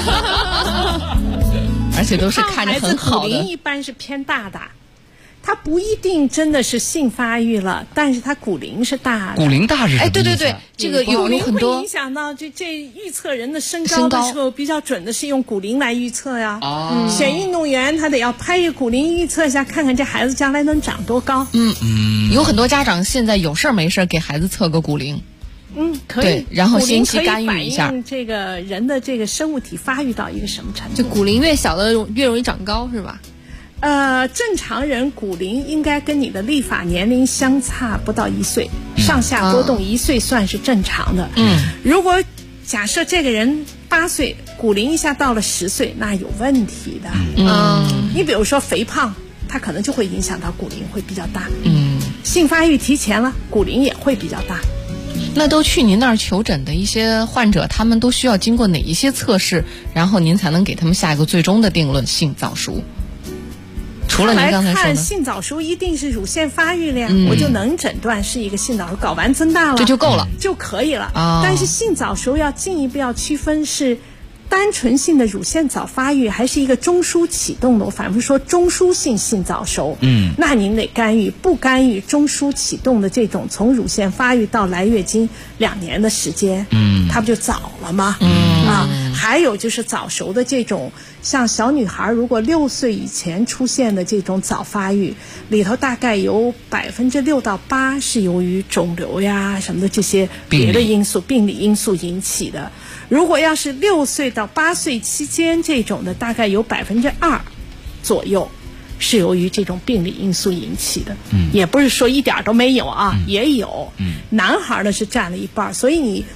而且都是看着很好的。 骨龄一般是偏大的，他不一定真的是性发育了，但是他骨龄是大的。 骨龄大是什么意思？ 对，这个有很多会影响到这预测人的身高的时候，比较准的是用骨龄来预测呀。选运动员他得要拍一个骨龄预测一下，看看这孩子将来能长多高。 有很多家长现在有事没事给孩子测个骨龄。 可以。 对，然后先期干预一下。 这个人的这个生物体发育到一个什么程度？ 就骨龄越小的越容易长高，是吧？ 正常人骨龄应该跟你的立法年龄相差不到1岁，上下波动1岁算是正常的。如果假设这个人8岁，骨龄一下到了10岁，那有问题的。你比如说肥胖，它可能就会影响到骨龄会比较大。性发育提前了，骨龄也会比较大。 那都去您那儿求诊的一些患者，他们都需要经过哪一些测试，然后您才能给他们下一个最终的定论？性早熟。除了您刚才说的， 看性早熟一定是乳腺发育了呀，我就能诊断是一个性早熟，睾丸增大了， 这就够了， 就可以了。但是性早熟要进一步要区分是单纯性的乳腺早发育，还是一个中枢启动的。我反复说中枢性性早熟，那您得干预，不干预中枢启动的这种从乳腺发育到来月经2年的时间，它不就早了吗？还有就是早熟的这种，像小女孩如果6岁以前出现的这种早发育，里头大概有6%到8%是由于肿瘤呀什么的这些别的因素、病理因素引起的。如果要是6岁到8岁期间这种的，大概有2%左右是由于这种病理因素引起的。也不是说一点都没有啊，也有。男孩呢是占了1半，所以你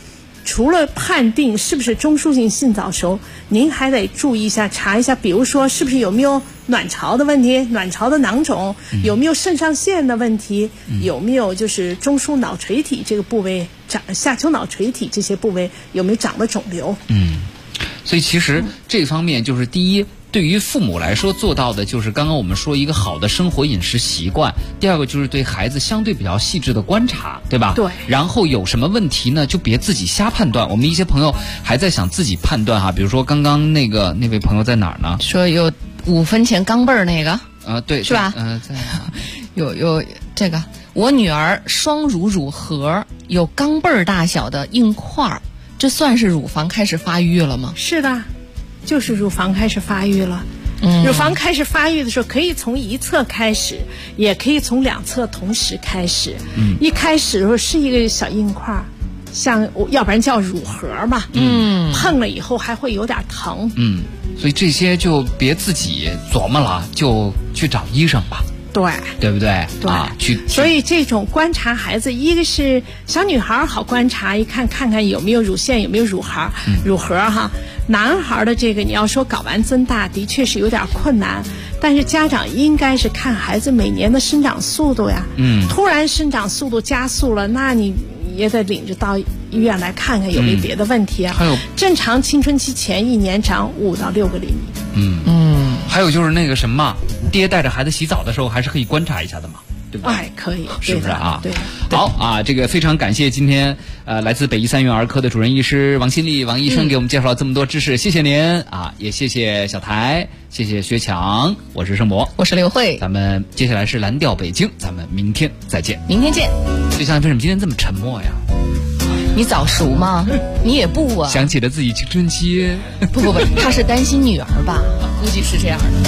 除了判定是不是中枢性性早熟，您还得注意一下，查一下，比如说是不是有没有卵巢的问题，卵巢的囊肿，有没有肾上腺的问题，有没有就是中枢脑垂体这个部位下丘脑垂体这些部位有没有长了肿瘤。 所以其实这方面就是第一，对于父母来说做到的就是刚刚我们说一个好的生活饮食习惯，第二个就是对孩子相对比较细致的观察，对吧？ 对。 然后有什么问题呢，就别自己瞎判断。我们一些朋友还在想自己判断哈，比如说刚刚那位朋友在哪儿呢？ 说有5分钱钢镚儿那个， 对， 是吧？ 在有这个，我女儿双乳盒有钢镚儿大小的硬块儿，这算是乳房开始发育了吗？ 是的，就是乳房开始发育了。乳房开始发育的时候，可以从一侧开始，也可以从2侧同时开始。一开始的时候是一个小硬块，像要不然叫乳盒嘛。碰了以后还会有点疼。 所以这些就别自己琢磨了，就去找医生吧。对不对？对所以这种观察孩子，一个是小女孩好观察，看看有没有乳腺，有没有乳盒哈。男孩的这个你要说睾丸增大，的确是有点困难，但是家长应该是看孩子每年的生长速度呀。突然生长速度加速了，那你也得领着到医院来看看有没有别的问题啊。 还有正常青春期前1年长5到6个厘米。 还有就是那个什么，爹带着孩子洗澡的时候还是可以观察一下的嘛，对吧？ 可以， 是不是啊？ 对。 好啊，这个非常感谢今天来自北医三院儿科的主任医师王新丽王医生给我们介绍了这么多知识，谢谢您啊，也谢谢小台，谢谢薛强，我是盛博， 我是刘慧， 咱们接下来是蓝调北京，咱们明天再见。 明天见。 薛强，为什么今天这么沉默呀？ 你早熟吗？你也不啊。 想起了自己青春期。 不，他是担心女儿吧？估计是这样的。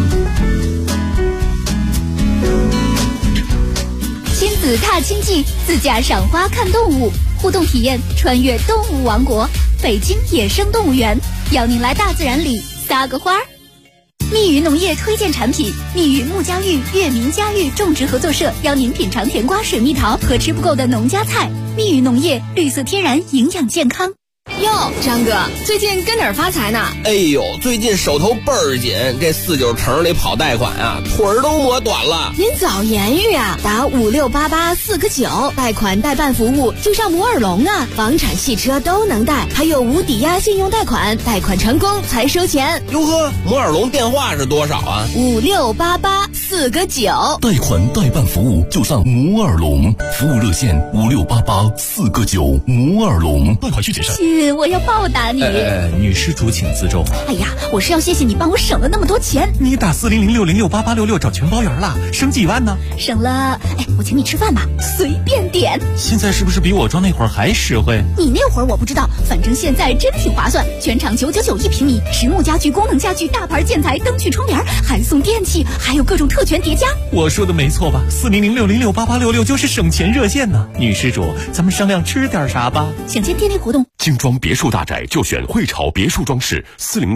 亲子踏青记，自驾赏花看动物，互动体验穿越动物王国，北京野生动物园，邀您来大自然里撒个花儿。密语农业推荐产品，密语木家峪月明家峪种植合作社邀您品尝甜瓜、水蜜桃和吃不够的农家菜。密语农业，绿色天然，营养健康。 哟，张哥，最近跟哪儿发财呢？ 哎呦，最近手头倍儿紧，这49城里跑贷款啊，腿儿都磨短了。 您早言语啊，打5688-4个9，贷款代办服务就上摩尔龙啊，房产、汽车都能贷，还有无抵押信用贷款，贷款成功才收钱。 哟呵，摩尔龙电话是多少啊 ？5688-4个9， 贷款代办服务就上摩尔龙，服务热线5688-4个9，摩尔龙，贷款需谨慎。 我要报答你。 女施主请自重。 哎呀，我是要谢谢你帮我省了那么多钱。 你打4006068866找全包圆了，省几万呢？ 省了，我请你吃饭吧，随便点。 现在是不是比我装那会儿还实惠？ 你那会儿我不知道，反正现在真挺划算，全场999一平米，实木家具、功能家具、大牌建材、灯具、窗帘，还送电器，还有各种特权叠加。 我说的没错吧？4006068866就是省钱热线呢。女施主，咱们商量吃点啥吧？ 享先电力活动。 精装别墅大宅就选汇潮别墅装饰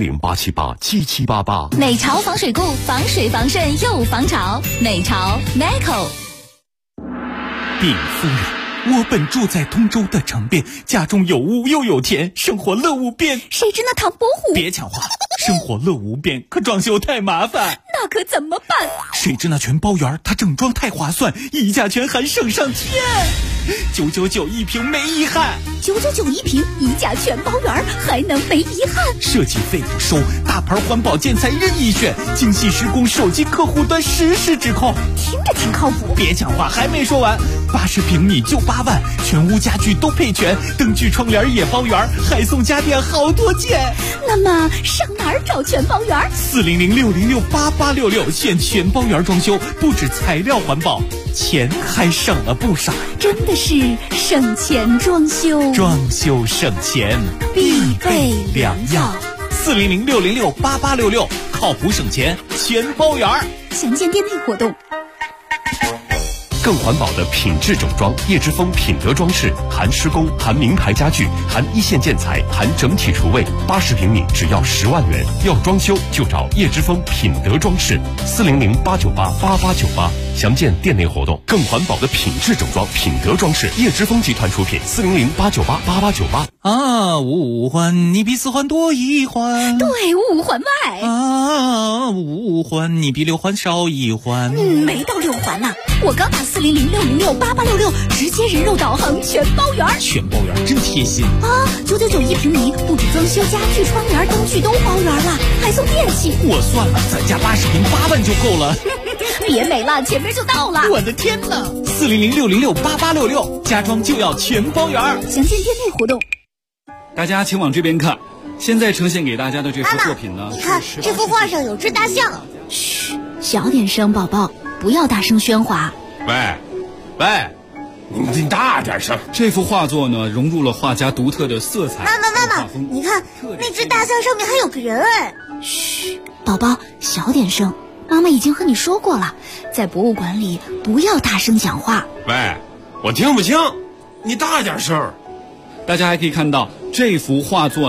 ，400-878-7788。 美潮防水固，防水防渗又防潮。美潮 Meco。 禀夫人，我本住在通州的城边，家中有屋又有田，生活乐无边。 谁知那唐伯虎？ 别抢话，生活乐无边，可装修太麻烦。 那可怎么办？ 谁知那全包圆，它整装太划算，溢价权还省上天。999一平没遗憾 ，999一平，溢价全包圆，还能没遗憾？ 设计费不收，大牌环保建材任意选，精细施工，手机客户端实时指控， 听着挺靠谱。 别讲话，还没说完，80平米就8万，全屋家具都配全，灯具窗帘也包圆，还送家电好多件。 那么上哪儿找全包圆 ？40006068866，现全包圆装修，不止材料环保，钱还省了不少。 真的是省钱装修， 装修省钱必备良药。 40006068866，靠谱省钱全包圆。 详见店内活动。 更环保的品质整装，叶之峰品德装饰，含施工，含名牌家具，含一线建材，含整体厨卫，80平米只要10万元。要装修就找叶之峰品德装饰，400-898-8898， 详见店内活动。更环保的品质整装，品德装饰，叶之峰集团出品，400-898-8898。 啊，五环你比4环多1环， 对，5环外啊，5环你比6环少1环。 没到6环呢，我刚打400-606-8866，直接人肉导航全包圆。 全包圆真贴心啊！999一平米，不止装修、家具、窗帘、灯具都包圆了，还送电器。 我算了，咱家80平8万就够了。 别美了，前面就到了。 我的天哪！400-606-8866，家装就要全包圆。 详见店内活动。 大家请往这边看，现在呈现给大家的这幅作品呢， 你看这幅画上有只大象。 嘘，小点声，宝宝，不要大声喧哗。 喂，你大点声。这幅画作呢，融入了画家独特的色彩。 妈妈，你看那只大象上面还有个人哎。 嘘，宝宝，小点声。妈妈已经和你说过了，在博物馆里不要大声讲话。 喂，我听不清，你大点声。大家还可以看到这幅画作